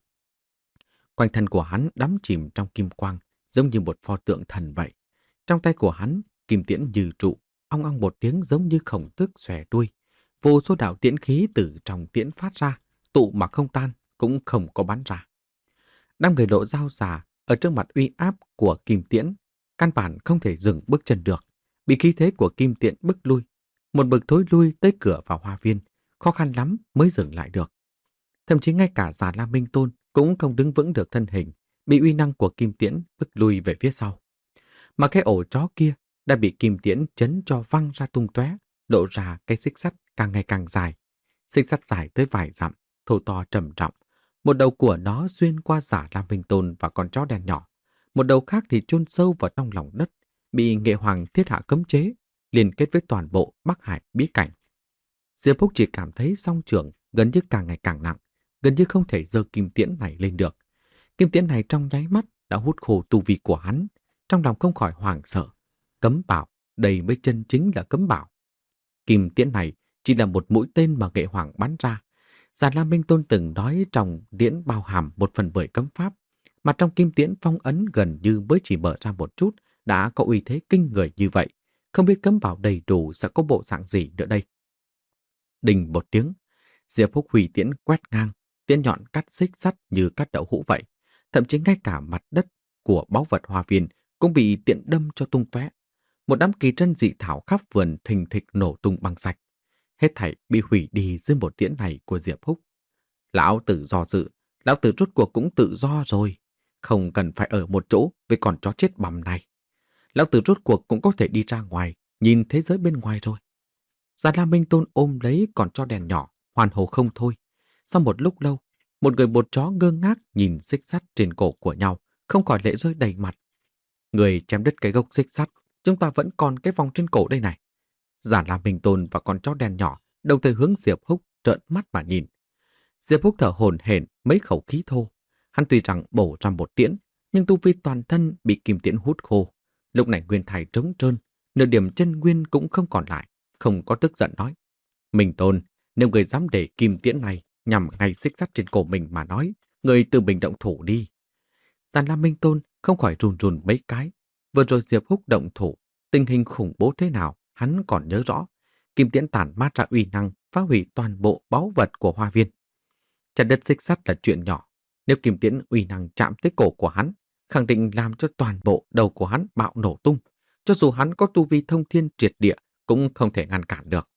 Quanh thân của hắn đắm chìm trong kim quang, giống như một pho tượng thần vậy. Trong tay của hắn, kim tiễn như trụ, ong ong một tiếng giống như khổng tước xòe đuôi. Vô số đạo tiễn khí từ trong tiễn phát ra, tụ mà không tan, cũng không có bắn ra. Đám người Lộ Dao già ở trước mặt uy áp của Kim Tiễn, căn bản không thể dừng bước chân được, bị khí thế của Kim Tiễn bức lui. Một bước thối lui tới cửa vào hoa viên, khó khăn lắm mới dừng lại được. Thậm chí ngay cả Già Lam Minh Tôn cũng không đứng vững được thân hình, bị uy năng của Kim Tiễn bức lui về phía sau. Mà cái ổ chó kia đã bị Kim Tiễn chấn cho văng ra tung tóe, lộ ra cái xích sắt càng ngày càng dài. Xích sắt dài tới vài dặm, thô to trầm trọng. Một đầu của nó xuyên qua Giả Lam Minh Tôn và con chó đen nhỏ. Một đầu khác thì chôn sâu vào trong lòng đất, bị Nghệ Hoàng thiết hạ cấm chế, liên kết với toàn bộ Bắc Hải bí cảnh. Diệp Húc chỉ cảm thấy song trường gần như càng ngày càng nặng, gần như không thể giơ kim tiễn này lên được. Kim tiễn này trong nháy mắt đã hút khô tu vi của hắn, trong lòng không khỏi hoảng sợ. Cấm bảo, đây mới chân chính là cấm bảo. Kim tiễn này chỉ là một mũi tên mà Nghệ Hoàng bắn ra. Già Lam Minh Tôn từng nói trong điển bao hàm một phần bởi cấm pháp, mà trong kim tiễn phong ấn gần như mới chỉ mở ra một chút đã có uy thế kinh người như vậy. Không biết cấm bảo đầy đủ sẽ có bộ dạng gì nữa đây. Đình một tiếng, Diệp Húc hủy tiễn quét ngang, tiễn nhọn cắt xích sắt như cắt đậu hũ vậy. Thậm chí ngay cả mặt đất của báu vật hoa viên cũng bị tiễn đâm cho tung tóe. Một đám kỳ trân dị thảo khắp vườn thình thịch nổ tung băng sạch. Hết thảy bị hủy đi dưới một tiễn này của Diệp Húc. Lão tử do dự, lão tử rốt cuộc cũng tự do rồi. Không cần phải ở một chỗ với con chó chết bầm này. Lão tử rốt cuộc cũng có thể đi ra ngoài, nhìn thế giới bên ngoài rồi. Già Lam Minh Tôn ôm lấy con chó đèn nhỏ, hoàn hồ không thôi. Sau một lúc lâu, một người một chó ngơ ngác nhìn xích sắt trên cổ của nhau, không khỏi lệ rơi đầy mặt. Người chém đứt cái gốc xích sắt, chúng ta vẫn còn cái vòng trên cổ đây này. Già Lam Minh Tôn và con chó đen nhỏ đồng thời hướng Diệp Húc trợn mắt mà nhìn. Diệp Húc thở hổn hển mấy khẩu khí thô. Hắn tuy rằng bổ ra một tiễn, nhưng tu vi toàn thân bị kim tiễn hút khô. Lúc này nguyên thải trống trơn, nửa điểm chân nguyên cũng không còn lại, không có tức giận nói: Minh Tôn, nếu người dám để kim tiễn này nhằm ngay xích sắt trên cổ mình mà nói, người tự mình động thủ đi. Già Lam Minh Tôn không khỏi run run mấy cái. Vừa rồi Diệp Húc động thủ, tình hình khủng bố thế nào hắn còn nhớ rõ. Kim tiễn tản mát ra uy năng, phá hủy toàn bộ báu vật của hoa viên. Chặt đất xích sắt là chuyện nhỏ, nếu kim tiễn uy năng chạm tới cổ của hắn, khẳng định làm cho toàn bộ đầu của hắn bạo nổ tung. Cho dù hắn có tu vi thông thiên triệt địa, cũng không thể ngăn cản được.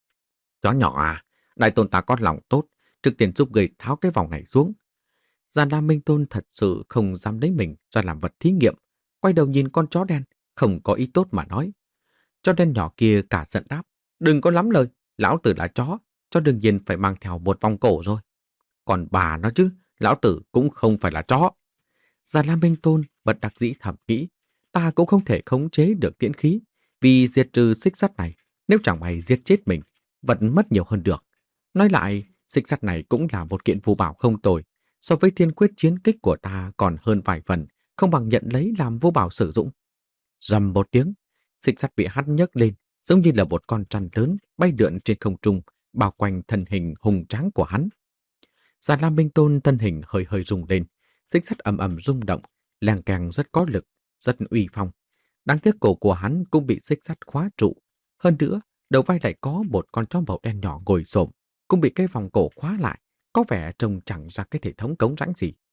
Chó nhỏ à, đại tôn ta có lòng tốt, trực tiền giúp người tháo cái vòng này xuống. Già Lam Minh Tôn thật sự không dám lấy mình ra làm vật thí nghiệm, quay đầu nhìn con chó đen, không có ý tốt mà nói. Chó đen nhỏ kia cả giận đáp: Đừng có lắm lời, lão tử là chó, cho đương nhiên phải mang theo một vòng cổ rồi. Còn bà nó chứ, lão tử cũng không phải là chó. Già Lam Minh Tôn bật đặc dĩ thầm nghĩ, ta cũng không thể khống chế được tiễn khí, vì diệt trừ xích sắt này, nếu chẳng may giết chết mình, vẫn mất nhiều hơn được. Nói lại, xích sắt này cũng là một kiện phù bảo không tồi, so với thiên quyết chiến kích của ta còn hơn vài phần, không bằng nhận lấy làm vô bảo sử dụng. Rầm một tiếng, xích sắt bị hắn nhấc lên, giống như là một con trăn lớn bay lượn trên không trung, bao quanh thân hình hùng tráng của hắn. Già Lam Minh Tôn thân hình hơi hơi rung lên, xích sắt ầm ầm rung động, leng keng rất có lực, rất uy phong. Đáng tiếc cổ của hắn cũng bị xích sắt khóa trụ. Hơn nữa, đầu vai lại có một con chó màu đen nhỏ ngồi xổm, cũng bị cái vòng cổ khóa lại, có vẻ trông chẳng ra cái hệ thống cống rãnh gì.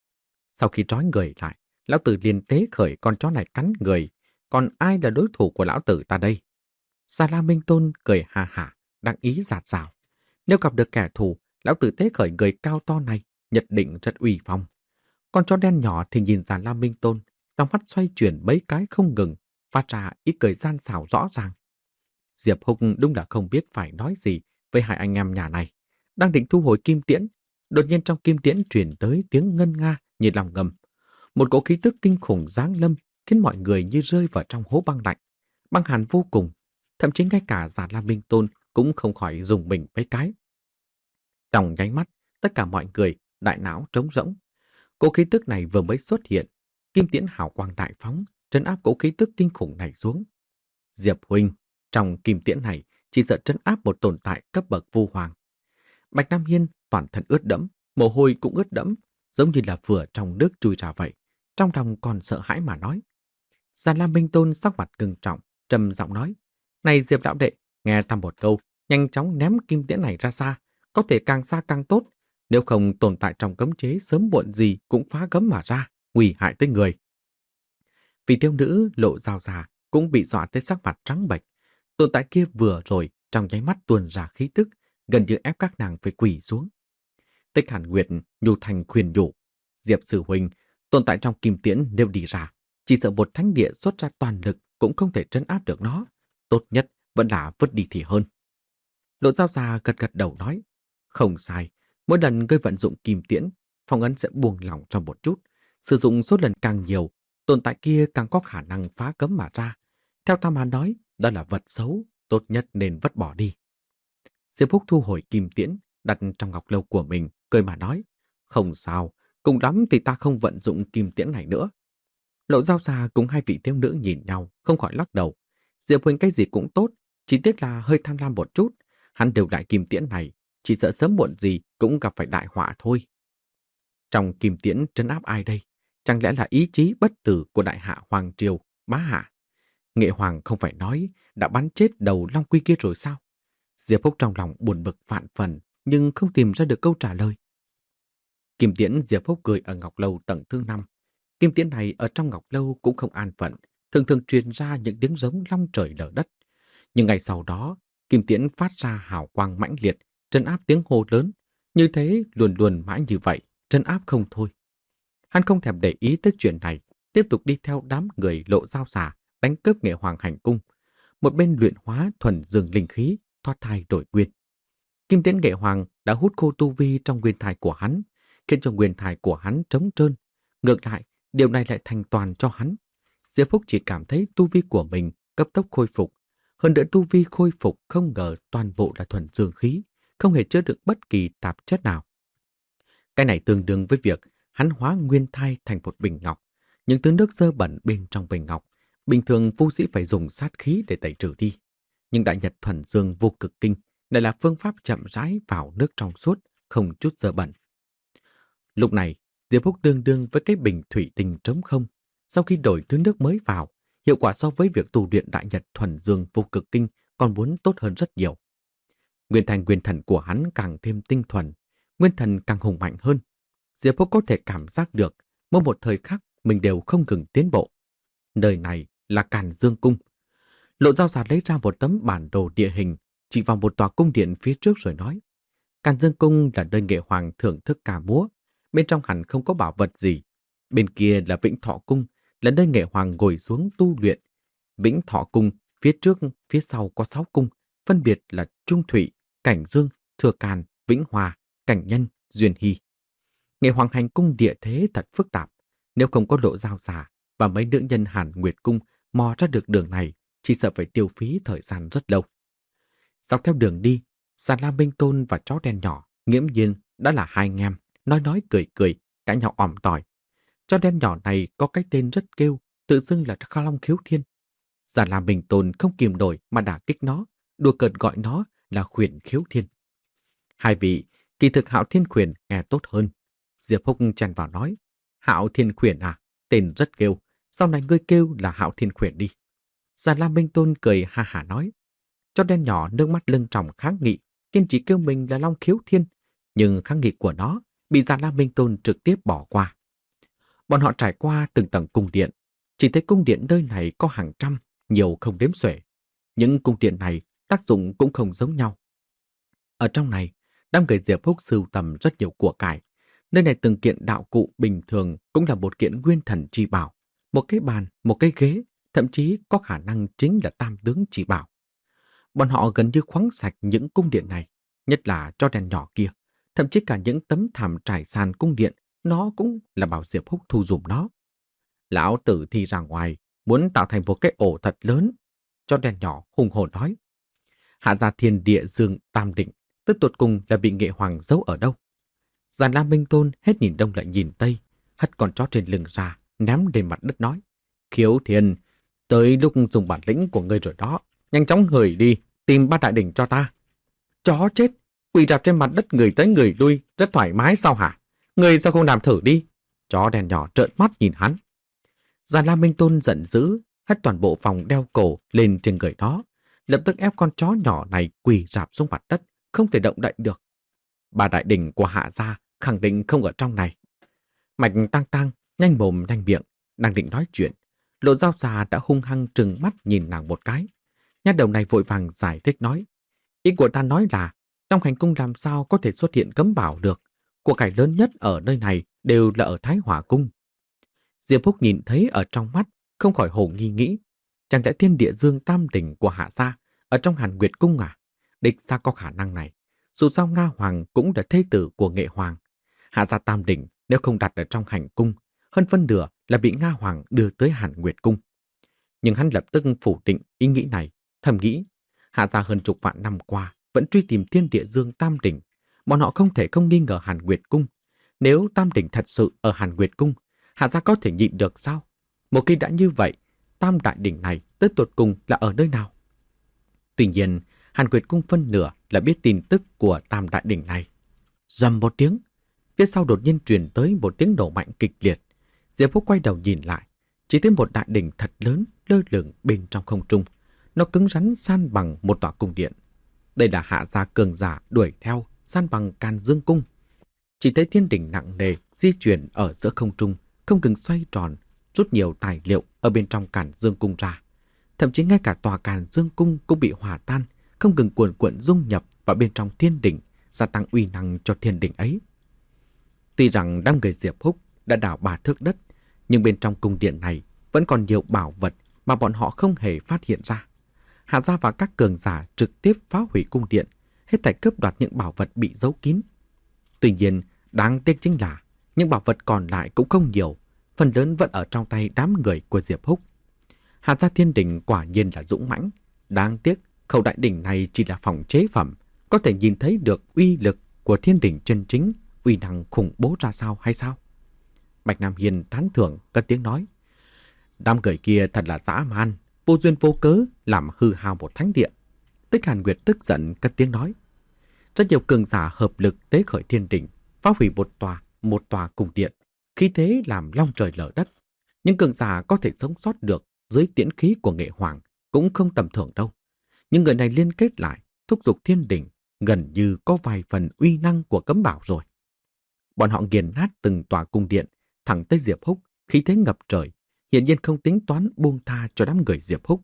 Sau khi trói người lại, lão tử liền tế khởi con chó này cắn người. Còn ai là đối thủ của lão tử ta đây? Già Lam Minh Tôn cười hà hả, đang ý giạt rào. Nếu gặp được kẻ thù, lão tử tế khởi người cao to này, nhất định rất uy phong. Con chó đen nhỏ thì nhìn Già Lam Minh Tôn, trong mắt xoay chuyển mấy cái không ngừng, phát ra ý cười gian xảo rõ ràng. Diệp Húc đúng là không biết phải nói gì với hai anh em nhà này. Đang định thu hồi kim tiễn, đột nhiên trong kim tiễn truyền tới tiếng ngân nga như lòng ngầm. Một cỗ khí tức kinh khủng giáng lâm khiến mọi người như rơi vào trong hố băng lạnh, băng hàn vô cùng. Thậm chí ngay cả Già Lam Minh Tôn cũng không khỏi dùng mình mấy cái. Trong nháy mắt, tất cả mọi người đại não trống rỗng. Cỗ khí tức này vừa mới xuất hiện, kim tiễn hào quang đại phóng, trấn áp cỗ khí tức kinh khủng này xuống. Diệp huynh, trong kim tiễn này chỉ sợ trấn áp một tồn tại cấp bậc vu hoàng. Bạch Nam Hiên toàn thân ướt đẫm, mồ hôi cũng ướt đẫm, giống như là vừa trong nước chui ra vậy. Trong lòng còn sợ hãi mà nói. Già Lam Minh Tôn sắc mặt ngưng trọng, trầm giọng nói: Này Diệp đạo đệ, nghe ta một câu, nhanh chóng ném kim tiễn này ra xa, có thể càng xa càng tốt. Nếu không tồn tại trong cấm chế sớm muộn gì cũng phá cấm mà ra, nguy hại tới người. Vị thiếu nữ lộ rào già cũng bị dọa tới sắc mặt trắng bệch. Tồn tại kia vừa rồi trong nháy mắt tuôn ra khí tức, gần như ép các nàng phải quỳ xuống. Tích Hàn Nguyệt nhu thành khuyên nhủ. Diệp Sư huynh, tồn tại trong kim tiễn nếu đi ra, chỉ sợ một thánh địa xuất ra toàn lực cũng không thể trấn áp được nó. Tốt nhất vẫn là vứt đi thì hơn. Lộ Giao già gật gật đầu nói. Không sai, mỗi lần ngươi vận dụng kim tiễn, phong ấn sẽ buông lỏng trong một chút. Sử dụng số lần càng nhiều, tồn tại kia càng có khả năng phá cấm mà ra. Theo Tam Hà nói, đó là vật xấu, tốt nhất nên vứt bỏ đi. Diệp Húc thu hồi kim tiễn, đặt trong ngọc lâu của mình, cười mà nói. Không sao, cùng lắm thì ta không vận dụng kim tiễn này nữa. Lộ Giao già cùng hai vị thiếu nữ nhìn nhau, không khỏi lắc đầu. Diệp huynh cái gì cũng tốt, chỉ tiếc là hơi tham lam một chút. Hắn đều đại kim tiễn này, chỉ sợ sớm muộn gì cũng gặp phải đại họa thôi. Trong kim tiễn trấn áp ai đây? Chẳng lẽ là ý chí bất tử của đại hạ Hoàng Triều, Bá Hạ? Nghệ Hoàng không phải nói đã bắn chết đầu Long Quy kia rồi sao? Diệp Húc trong lòng buồn bực vạn phần, nhưng không tìm ra được câu trả lời. Kim tiễn Diệp Húc cười ở ngọc lâu tầng thứ năm. Kim tiễn này ở trong ngọc lâu cũng không an phận, thường thường truyền ra những tiếng giống long trời lở đất. Nhưng ngày sau đó, kim tiễn phát ra hào quang mãnh liệt, trấn áp tiếng hô lớn. Như thế luồn luồn mãi như vậy, trấn áp không thôi. Hắn không thèm để ý tới chuyện này, tiếp tục đi theo đám người Lộ Giao xà đánh cướp Nghệ Hoàng hành cung. Một bên luyện hóa thuần dương linh khí, thoát thai đổi nguyên. Kim tiễn Nghệ Hoàng đã hút khô tu vi trong nguyên thai của hắn, khiến cho nguyên thai của hắn trống trơn. Ngược lại, điều này lại thành toàn cho hắn. Diệp Húc chỉ cảm thấy tu vi của mình cấp tốc khôi phục. Hơn nữa tu vi khôi phục không ngờ toàn bộ là thuần dương khí, không hề chứa được bất kỳ tạp chất nào. Cái này tương đương với việc hắn hóa nguyên thai thành một bình ngọc. Những thứ nước dơ bẩn bên trong bình ngọc, bình thường phu sĩ phải dùng sát khí để tẩy trừ đi. Nhưng đại nhật thuần dương vô cực kinh lại là phương pháp chậm rãi vào nước trong suốt, không chút dơ bẩn. Lúc này, Diệp Húc tương đương với cái bình thủy tinh trống không. Sau khi đổi thứ nước mới vào, hiệu quả so với việc tu luyện đại nhật thuần dương vô cực kinh còn muốn tốt hơn rất nhiều. Nguyên thành nguyên thần của hắn càng thêm tinh thuần, nguyên thần càng hùng mạnh hơn. Diệp Húc có thể cảm giác được mỗi một thời khắc mình đều không ngừng tiến bộ. Nơi này là Càn Dương Cung. Lộ Giao già lấy ra một tấm bản đồ địa hình, chỉ vào một tòa cung điện phía trước rồi nói. Càn Dương Cung là nơi Nghệ Hoàng thưởng thức ca múa, bên trong hẳn không có bảo vật gì. Bên kia là Vĩnh Thọ Cung, là nơi Nghệ Hoàng ngồi xuống tu luyện. Vĩnh Thọ Cung, phía trước, phía sau có sáu cung, phân biệt là Trung Thủy, Cảnh Dương, Thừa Càn, Vĩnh Hòa, Cảnh Nhân, Duyên Hy. Nghệ Hoàng hành cung địa thế thật phức tạp. Nếu không có Lộ Giao già và mấy nữ nhân Hàn Nguyệt Cung mò ra được đường này, chỉ sợ phải tiêu phí thời gian rất lâu. Dọc theo đường đi, Già Lam Minh Tôn và chó đen nhỏ nghiễm nhiên đã là hai anh em, nói nói cười cười, cãi nhau òm tỏi. Chó đen nhỏ này có cái tên rất kêu, tự xưng là Khao Long Khiếu Thiên. Già Lam Minh Tôn không kìm nổi mà đả kích nó, đùa cợt gọi nó là Khuyển Khiếu Thiên. Hai vị, kỳ thực Hạo Thiên Khuyển nghe tốt hơn. Diệp Húc chen vào nói, Hạo Thiên Khuyển à, tên rất kêu, sau này ngươi kêu là Hạo Thiên Khuyển đi. Già Lam Minh Tôn cười ha hả nói, chó đen nhỏ nước mắt lưng tròng kháng nghị, kiên trì kêu mình là Long Khiếu Thiên, nhưng kháng nghị của nó bị Già Lam Minh Tôn trực tiếp bỏ qua. Bọn họ trải qua từng tầng cung điện, chỉ thấy cung điện nơi này có hàng trăm, nhiều không đếm xuể. Những cung điện này tác dụng cũng không giống nhau. Ở trong này, đám người Diệp Húc sưu tầm rất nhiều của cải. Nơi này từng kiện đạo cụ bình thường cũng là một kiện nguyên thần chi bảo. Một cái bàn, một cái ghế, thậm chí có khả năng chính là tam tướng chi bảo. Bọn họ gần như khoáng sạch những cung điện này, nhất là cho đèn nhỏ kia. Thậm chí cả những tấm thảm trải sàn cung điện, nó cũng là bảo Diệp Húc thu dùm nó. Lão tử thì ra ngoài, muốn tạo thành một cái ổ thật lớn. Cho đèn nhỏ hùng hồn nói. Hạ gia thiên địa dương tam định, tức tột cùng là bị Nghệ Hoàng giấu ở đâu? Già Lam Minh Tôn hết nhìn đông lại nhìn tây, hất con chó trên lưng ra, ném lên mặt đất nói. Khiếu Thiên, tới lúc dùng bản lĩnh của ngươi rồi đó, nhanh chóng hời đi, tìm ba đại đỉnh cho ta. Chó chết, quỳ rạp trên mặt đất người tới người lui, rất thoải mái sao hả? Ngươi sao không làm thử đi? Chó đèn nhỏ trợn mắt nhìn hắn. Già Lam Minh Tôn giận dữ, hất toàn bộ vòng đeo cổ lên trên người đó, lập tức ép con chó nhỏ này quỳ rạp xuống mặt đất, không thể động đậy được. Ba đại đỉnh của Hạ gia khẳng định không ở trong này. Mạch Tăng Tăng nhanh mồm nhanh miệng, đang định nói chuyện. Lộ Giao Già đã hung hăng trừng mắt nhìn nàng một cái. Nhát đầu này vội vàng giải thích nói. Ý của ta nói là, trong hành cung làm sao có thể xuất hiện cấm bảo được. Của cải lớn nhất ở nơi này đều là ở Thái Hỏa Cung. Diệp Húc nhìn thấy ở trong mắt, không khỏi hồ nghi nghĩ. Chẳng lẽ Thiên Địa Dương Tam Đỉnh của Hạ Gia ở trong Hàn Nguyệt Cung à? Địch ra có khả năng này. Dù sao Nga Hoàng cũng là thê tử của Nghệ Hoàng. Hạ Gia Tam Đỉnh nếu không đặt ở trong hành cung, hơn phân nửa là bị Nga Hoàng đưa tới Hàn Nguyệt Cung. Nhưng hắn lập tức phủ định ý nghĩ này, thầm nghĩ. Hạ Gia hơn chục vạn năm qua vẫn truy tìm Thiên Địa Dương Tam Đỉnh. Bọn họ không thể không nghi ngờ Hàn Nguyệt Cung. Nếu Tam Đỉnh thật sự ở Hàn Nguyệt Cung, Hạ Gia có thể nhịn được sao? Một khi đã như vậy, Tam Đại Đỉnh này tới tột cùng là ở nơi nào? Tuy nhiên, Hàn Nguyệt Cung phân nửa là biết tin tức của Tam Đại Đỉnh này. Rầm một tiếng, phía sau đột nhiên truyền tới một tiếng nổ mạnh kịch liệt. Diệp Húc quay đầu nhìn lại, chỉ thấy một đại đỉnh thật lớn lơ lửng bên trong không trung. Nó cứng rắn san bằng một tòa cung điện. Đây là Hạ Gia cường giả đuổi theo san bằng Càn Dương Cung. Chỉ thấy thiên đỉnh nặng nề di chuyển ở giữa không trung, không ngừng xoay tròn, rút nhiều tài liệu ở bên trong Càn Dương Cung ra. Thậm chí ngay cả tòa Càn Dương Cung cũng bị hòa tan, không ngừng cuồn cuộn dung nhập vào bên trong thiên đỉnh, gia tăng uy năng cho thiên đỉnh ấy. Tuy rằng đám người Diệp Húc đã đào ba thước đất, nhưng bên trong cung điện này vẫn còn nhiều bảo vật mà bọn họ không hề phát hiện ra. Hạ Gia và các cường giả trực tiếp phá hủy cung điện, hết thảy cướp đoạt những bảo vật bị giấu kín. Tuy nhiên, đáng tiếc chính là những bảo vật còn lại cũng không nhiều, phần lớn vẫn ở trong tay đám người của Diệp Húc. Hạ Gia Thiên Đỉnh quả nhiên là dũng mãnh, đáng tiếc khẩu đại đỉnh này chỉ là phòng chế phẩm, có thể nhìn thấy được uy lực của thiên đỉnh chân chính, uy năng khủng bố ra sao hay sao? Bạch Nam Hiên tán thưởng cất tiếng nói. Đám người kia thật là dã man, vô duyên vô cớ làm hư hao một thánh địa. Tích Hàn Nguyệt tức giận cất tiếng nói. Rất nhiều cường giả hợp lực tế khởi thiên đỉnh, phá hủy một tòa, một tòa cung điện, khí thế làm long trời lở đất. Nhưng cường giả có thể sống sót được dưới tiễn khí của Nghệ Hoàng cũng không tầm thường đâu. Nhưng người này liên kết lại, thúc giục thiên đỉnh, gần như có vài phần uy năng của cấm bảo rồi. Bọn họ nghiền nát từng tòa cung điện, thẳng tới Diệp Húc, khí thế ngập trời, hiển nhiên không tính toán buông tha cho đám người Diệp Húc.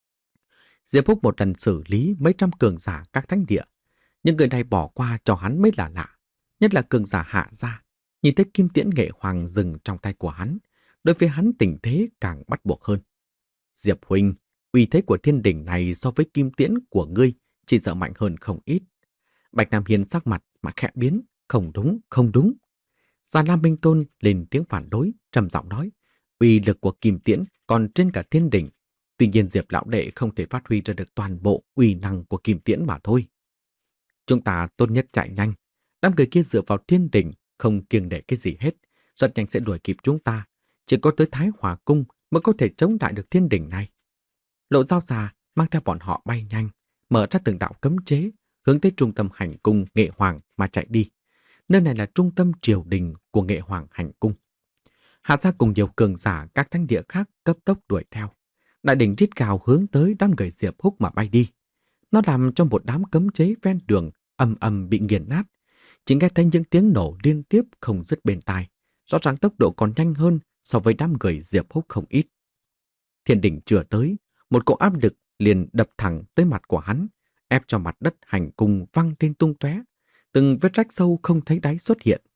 Diệp Húc một lần xử lý mấy trăm cường giả các thánh địa, nhưng người này bỏ qua cho hắn mới là lạ, nhất là cường giả Hạ Gia. Nhìn thấy kim tiễn Nghệ Hoàng dừng trong tay của hắn, đối với hắn tình thế càng bắt buộc hơn. Diệp huynh, uy thế của thiên đỉnh này so với kim tiễn của ngươi chỉ sợ mạnh hơn không ít. Bạch Nam Hiên sắc mặt mà khẽ biến, không đúng, không đúng. Già Lam Minh Tôn lên tiếng phản đối, trầm giọng nói, uy lực của kim tiễn còn trên cả thiên đỉnh. Tuy nhiên Diệp lão đệ không thể phát huy ra được toàn bộ uy năng của kim tiễn mà thôi. Chúng ta tốt nhất chạy nhanh. Đám người kia dựa vào thiên đỉnh, không kiêng nể cái gì hết, rất nhanh sẽ đuổi kịp chúng ta. Chỉ có tới Thái Hỏa Cung mới có thể chống lại được thiên đỉnh này. Lộ Giao Già mang theo bọn họ bay nhanh, mở ra từng đạo cấm chế, hướng tới trung tâm hành cung Nghệ Hoàng mà chạy đi. Nơi này là trung tâm triều đình của Nghệ Hoàng hành cung. Hạ Gia cùng nhiều cường giả các thánh địa khác cấp tốc đuổi theo. Đại đỉnh rít gào hướng tới đám người Diệp Húc mà bay đi. Nó làm cho một đám cấm chế ven đường ầm ầm bị nghiền nát. Chỉ nghe thấy những tiếng nổ liên tiếp không dứt bên tai. Rõ ràng tốc độ còn nhanh hơn so với đám người Diệp Húc không ít. Thiên đỉnh chưa tới, một cỗ áp lực liền đập thẳng tới mặt của hắn, ép cho mặt đất hành cung văng lên tung tóe. Từng vết rách sâu không thấy đáy xuất hiện.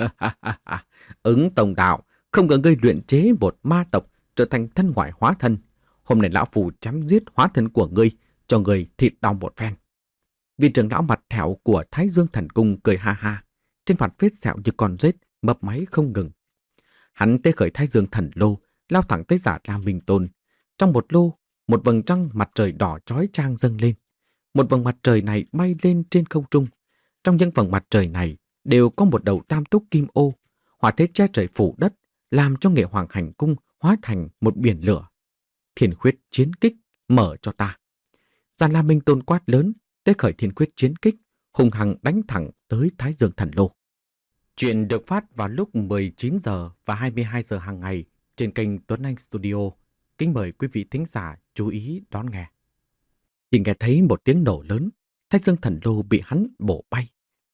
Ứng Tổng Đạo, không ngờ ngươi luyện chế một ma tộc trở thành thân ngoại hóa thân. Hôm nay lão phù chém giết hóa thân của ngươi, cho ngươi thịt đau một phen. Vị trưởng lão mặt thẹo của Thái Dương Thần Cung cười ha ha, trên mặt vết sẹo như con rết, mấp máy không ngừng. Hắn tê khởi Thái Dương Thần Lô, lao thẳng tới Giả Lam Minh Tôn. Trong một lô, một vầng trăng mặt trời đỏ chói chang dâng lên. Một vầng mặt trời này bay lên trên không trung. Trong những vầng mặt trời này đều có một đầu tam túc kim ô, hỏa thế che trời phủ đất, làm cho Nghệ Hoàng hành cung hóa thành một biển lửa. Thiên Khuyết chiến kích, mở cho ta. Già La Minh Tôn quát lớn, tế khởi Thiên Khuyết chiến kích, hùng hằng đánh thẳng tới Thái Dương Thần Lô. Chuyện được phát vào lúc mười chín giờ và hai mươi hai giờ hàng ngày trên kênh Tuấn Anh Studio. Kính mời quý vị thính giả chú ý đón nghe. Chỉ nghe thấy một tiếng nổ lớn, Thái Dương Thần Lô bị hắn bổ bay.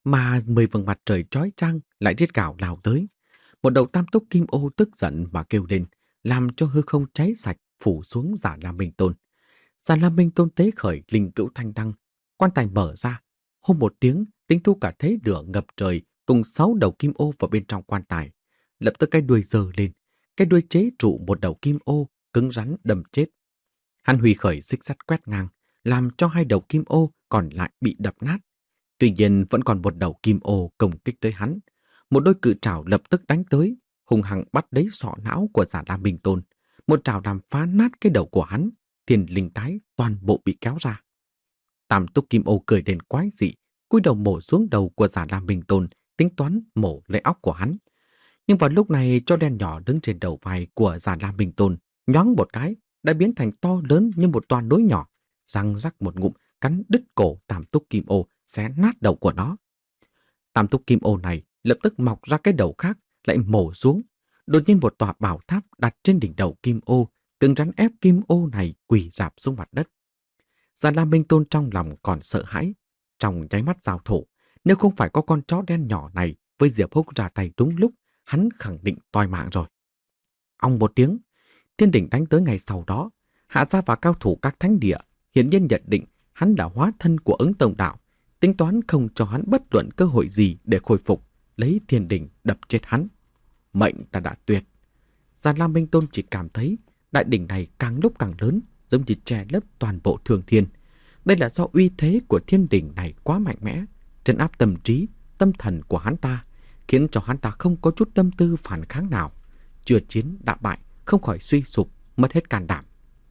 mà mười vầng mặt trời chói chang lại rít gào lao tới. Một đầu tam túc kim ô tức giận mà kêu lên, làm cho hư không cháy sạch phủ xuống Già Lam Minh Tôn. Già Lam Minh Tôn tế khởi linh cữu thanh đăng, quan tài mở ra, hô một tiếng, tính thu cả thế lửa ngập trời cùng sáu đầu kim ô vào bên trong quan tài. Lập tức cái đuôi giơ lên, cái đuôi chế trụ một đầu kim ô cứng rắn đâm chết. Hắn huy khởi xích sắt quét ngang, làm cho hai đầu kim ô còn lại bị đập nát. Tuy nhiên vẫn còn một đầu kim ô công kích tới hắn. Một đôi cự trảo lập tức đánh tới, hung hăng bắt lấy sọ não của Già Lam Minh Tôn. Một trảo làm phá nát cái đầu của hắn, thiên linh cái toàn bộ bị kéo ra. Tam túc kim ô cười đến quái dị, cúi đầu mổ xuống đầu của Già Lam Minh Tôn, tính toán mổ lấy óc của hắn. Nhưng vào lúc này, chó đen nhỏ đứng trên đầu vai của Già Lam Minh Tôn, nhoáng một cái, đã biến thành to lớn như một toà núi nhỏ, răng rắc một ngụm cắn đứt cổ tam túc kim ô, xé nát đầu của nó. Tam túc kim ô này lập tức mọc ra cái đầu khác, lại mổ xuống. Đột nhiên một tòa bảo tháp đặt trên đỉnh đầu kim ô, cứng rắn ép kim ô này quỳ rạp xuống mặt đất. Già Lam Minh Tôn trong lòng còn sợ hãi, trong nháy mắt giao thủ, nếu không phải có con chó đen nhỏ này với Diệp Húc ra tay đúng lúc, hắn khẳng định toi mạng rồi. Ong một tiếng, thiên đỉnh đánh tới ngày sau đó. Hạ gia và cao thủ các thánh địa hiển nhiên nhận định hắn là hóa thân của Ứng Tông Đạo, tính toán không cho hắn bất luận cơ hội gì để khôi phục, lấy thiên đỉnh đập chết hắn. Mệnh ta đã tuyệt. Già Lam Minh Tôn chỉ cảm thấy đại đỉnh này càng lúc càng lớn, giống như che lấp toàn bộ thường thiên. Đây là do uy thế của thiên đỉnh này quá mạnh mẽ, trấn áp tâm trí, tâm thần của hắn ta, khiến cho hắn ta không có chút tâm tư phản kháng nào. Chưa chiến đã bại, không khỏi suy sụp, mất hết can đảm.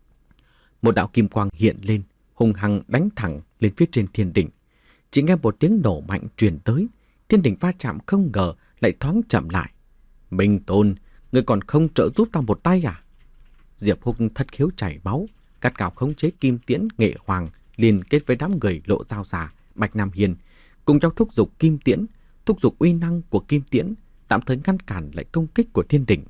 Một đạo kim quang hiện lên, hung hăng đánh thẳng lên phía trên thiên đỉnh. Chỉ nghe một tiếng nổ mạnh truyền tới, thiên đỉnh va chạm không ngờ lại thoáng chậm lại. Minh Tôn, ngươi còn không trợ giúp ta một tay à? Diệp Húc thất khiếu chảy máu, cắt cào khống chế kim tiễn nghệ hoàng, liên kết với đám người Lộ Dao Già, Bạch Nam Hiên, cùng nhau thúc giục kim tiễn, thúc giục uy năng của kim tiễn, tạm thời ngăn cản lại công kích của thiên đỉnh.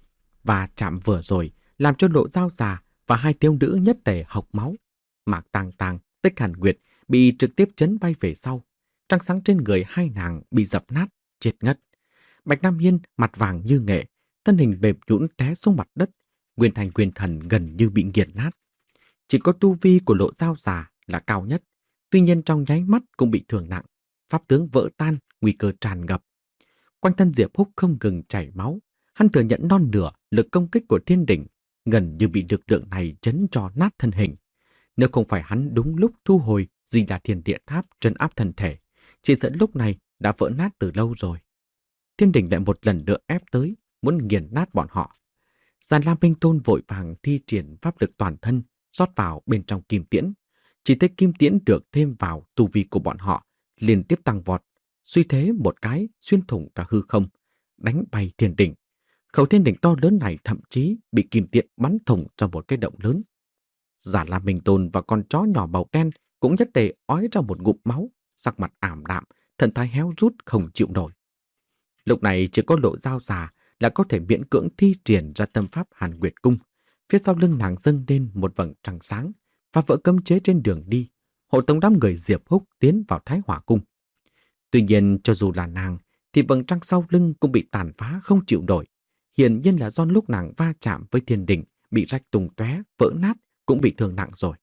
Và chạm vừa rồi làm cho Lộ Dao Già và hai thiếu nữ nhất tề hộc máu. Mạc Tàng Tàng, Tích Hàn Nguyệt bị trực tiếp chấn bay về sau. Trăng sáng trên người hai nàng bị dập nát, chết ngất. Bạch Nam Hiên mặt vàng như nghệ, thân hình bẹp nhũn té xuống mặt đất, Nguyên Thành Nguyên Thần gần như bị nghiền nát. Chỉ có tu vi của Lộ Dao Già là cao nhất, tuy nhiên trong nháy mắt cũng bị thương nặng, pháp tướng vỡ tan, nguy cơ tràn ngập. Quanh thân Diệp Húc không ngừng chảy máu, hắn thừa nhận non nửa lực công kích của thiên đỉnh, gần như bị lực lượng này chấn cho nát thân hình. Nếu không phải hắn đúng lúc thu hồi Di Đà Thiên Địa Tháp trấn áp thân thể, chỉ sợ lúc này đã vỡ nát từ lâu rồi. Thiên đỉnh lại một lần nữa ép tới, muốn nghiền nát bọn họ. Già Lam Minh Tôn vội vàng thi triển pháp lực toàn thân, rót vào bên trong kim tiễn. Chỉ thấy kim tiễn được thêm vào tu vi của bọn họ, liên tiếp tăng vọt, suy thế một cái xuyên thủng cả hư không, đánh bay thiên đỉnh. Khẩu thiên đỉnh to lớn này thậm chí bị kim tiễn bắn thủng trong một cái động lớn. Già Lam Minh Tôn và con chó nhỏ màu đen cũng nhất tề ói ra một ngụm máu, sắc mặt ảm đạm, thần thái héo rút không chịu nổi. Lúc này chỉ có Lộ Dao Già là có thể miễn cưỡng thi triển ra tâm pháp Hàn Nguyệt Cung. Phía sau lưng nàng dâng lên một vầng trăng sáng, phá vỡ cấm chế trên đường đi, hộ tống đám người Diệp Húc tiến vào Thái Hỏa Cung. Tuy nhiên cho dù là nàng, thì vầng trăng sau lưng cũng bị tàn phá không chịu nổi. Hiển nhiên là do lúc nàng va chạm với thiên đỉnh, bị rách tung tóe, vỡ nát, cũng bị thương nặng rồi.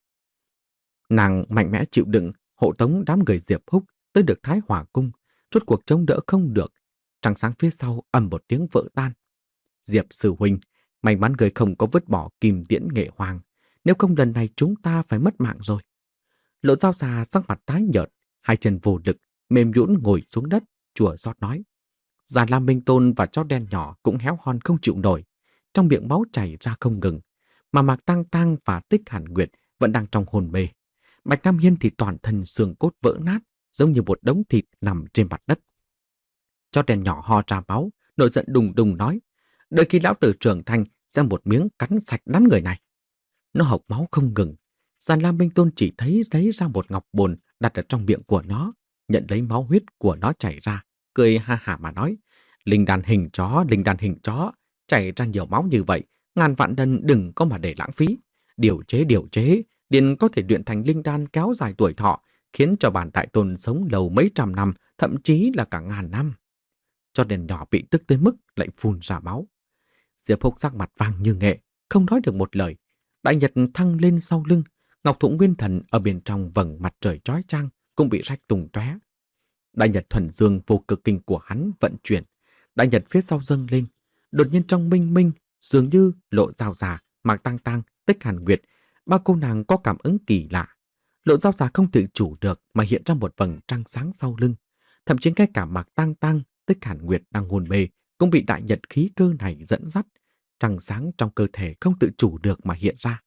Nàng mạnh mẽ chịu đựng, hộ tống đám người Diệp Húc tới được Thái Hỏa Cung, rốt cuộc chống đỡ không được. Trăng sáng phía sau ầm một tiếng vỡ tan. Diệp sư huynh, may mắn người không có vứt bỏ kim tiễn nghệ hoàng, nếu không lần này chúng ta phải mất mạng rồi. Lộ Dao Già sắc mặt tái nhợt, hai chân vô lực, mềm nhũn ngồi xuống đất, chùa xót nói. Già Lam Minh Tôn và chó đen nhỏ cũng héo hon không chịu nổi, trong miệng máu chảy ra không ngừng, mà Mạc Tang Tang và Tích Hàn Nguyệt vẫn đang trong hôn mê. Bạch Nam Hiên thì toàn thân xương cốt vỡ nát, giống như một đống thịt nằm trên mặt đất. Chó đen nhỏ ho ra máu, nổi giận đùng đùng nói, đợi khi lão tử trưởng thành sẽ một miếng cắn sạch đám người này. Nó hộc máu không ngừng. Già Lam Minh Tôn chỉ thấy lấy ra một ngọc bồn đặt ở trong miệng của nó, nhận lấy máu huyết của nó chảy ra, cười ha hả mà nói, linh đan hình chó, linh đan hình chó, chảy ra nhiều máu như vậy, ngàn vạn lần đừng có mà để lãng phí. Điều chế điều chế, điền có thể luyện thành linh đan kéo dài tuổi thọ, khiến cho bản đại tôn sống lâu mấy trăm năm, thậm chí là cả ngàn năm. Cho nên nhỏ bị tức tới mức lại phun ra máu. Diệp Húc sắc mặt vàng như nghệ, không nói được một lời. Đại nhật thăng lên sau lưng, ngọc thụ nguyên thần ở bên trong vầng mặt trời chói chang cũng bị rách tung tóe. Đại nhật thuần dương vô cực kinh của hắn vận chuyển, đại nhật phía sau dâng lên, đột nhiên trong minh minh dường như Lộ Giao Già, Mạc Tang Tang, Tích Hàn Nguyệt, ba cô nàng có cảm ứng kỳ lạ. Lộ Giao Già không tự chủ được mà hiện ra một vầng trăng sáng sau lưng, thậm chí ngay cả Mạc Tang Tang, Tích Hàn Nguyệt đang hôn mê cũng bị đại nhật khí cơ này dẫn dắt, trăng sáng trong cơ thể không tự chủ được mà hiện ra.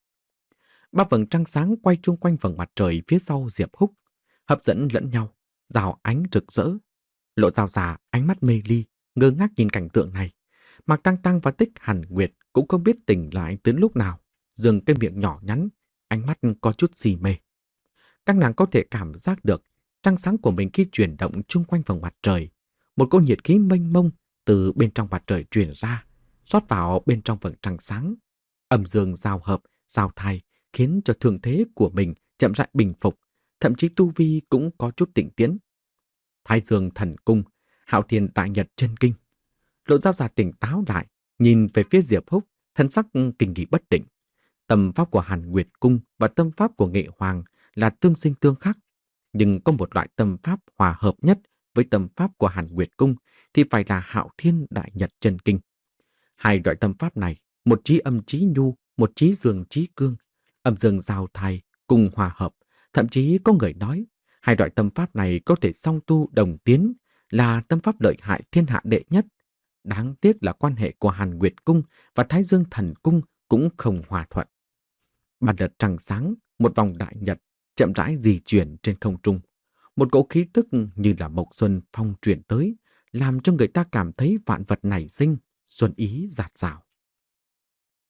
Ba vầng trăng sáng quay chung quanh vầng mặt trời phía sau Diệp Húc, hấp dẫn lẫn nhau, rào ánh rực rỡ. Lộ Giao Già ánh mắt mê ly, ngơ ngác nhìn cảnh tượng này. Mạc Tang Tang và Tích Hàn Nguyệt cũng không biết tỉnh lại từ lúc nào, dừng cái miệng nhỏ nhắn, ánh mắt có chút si mê. Các nàng có thể cảm giác được trăng sáng của mình khi chuyển động chung quanh vầng mặt trời. Một cỗ nhiệt khí mênh mông từ bên trong mặt trời truyền ra, rót vào bên trong vầng trăng sáng. Âm dương giao hợp, giao thai, khiến cho thương thế của mình chậm rãi bình phục, thậm chí tu vi cũng có chút tịnh tiến. Thái Dương thần cung, Hạo Thiên đại nhật chân kinh. Lộ Giao Già tỉnh táo lại, nhìn về phía Diệp Húc, thân sắc kinh nghỉ bất định. Tâm pháp của Hàn Nguyệt cung và tâm pháp của Nghệ Hoàng là tương sinh tương khắc, nhưng có một loại tâm pháp hòa hợp nhất với tâm pháp của Hàn Nguyệt cung thì phải là Hạo Thiên đại nhật chân kinh. Hai loại tâm pháp này, một chí âm chí nhu, một chí dương chí cương, âm dương giao thai cùng hòa hợp, thậm chí có người nói hai loại tâm pháp này có thể song tu đồng tiến, là tâm pháp lợi hại thiên hạ đệ nhất. Đáng tiếc là quan hệ của Hàn Nguyệt cung và Thái Dương thần cung cũng không hòa thuận. Bàn đợt trăng sáng, một vòng đại nhật chậm rãi di chuyển trên không trung. Một cỗ khí tức như là mộc xuân phong truyền tới, làm cho người ta cảm thấy vạn vật nảy sinh, xuân ý dạt dào.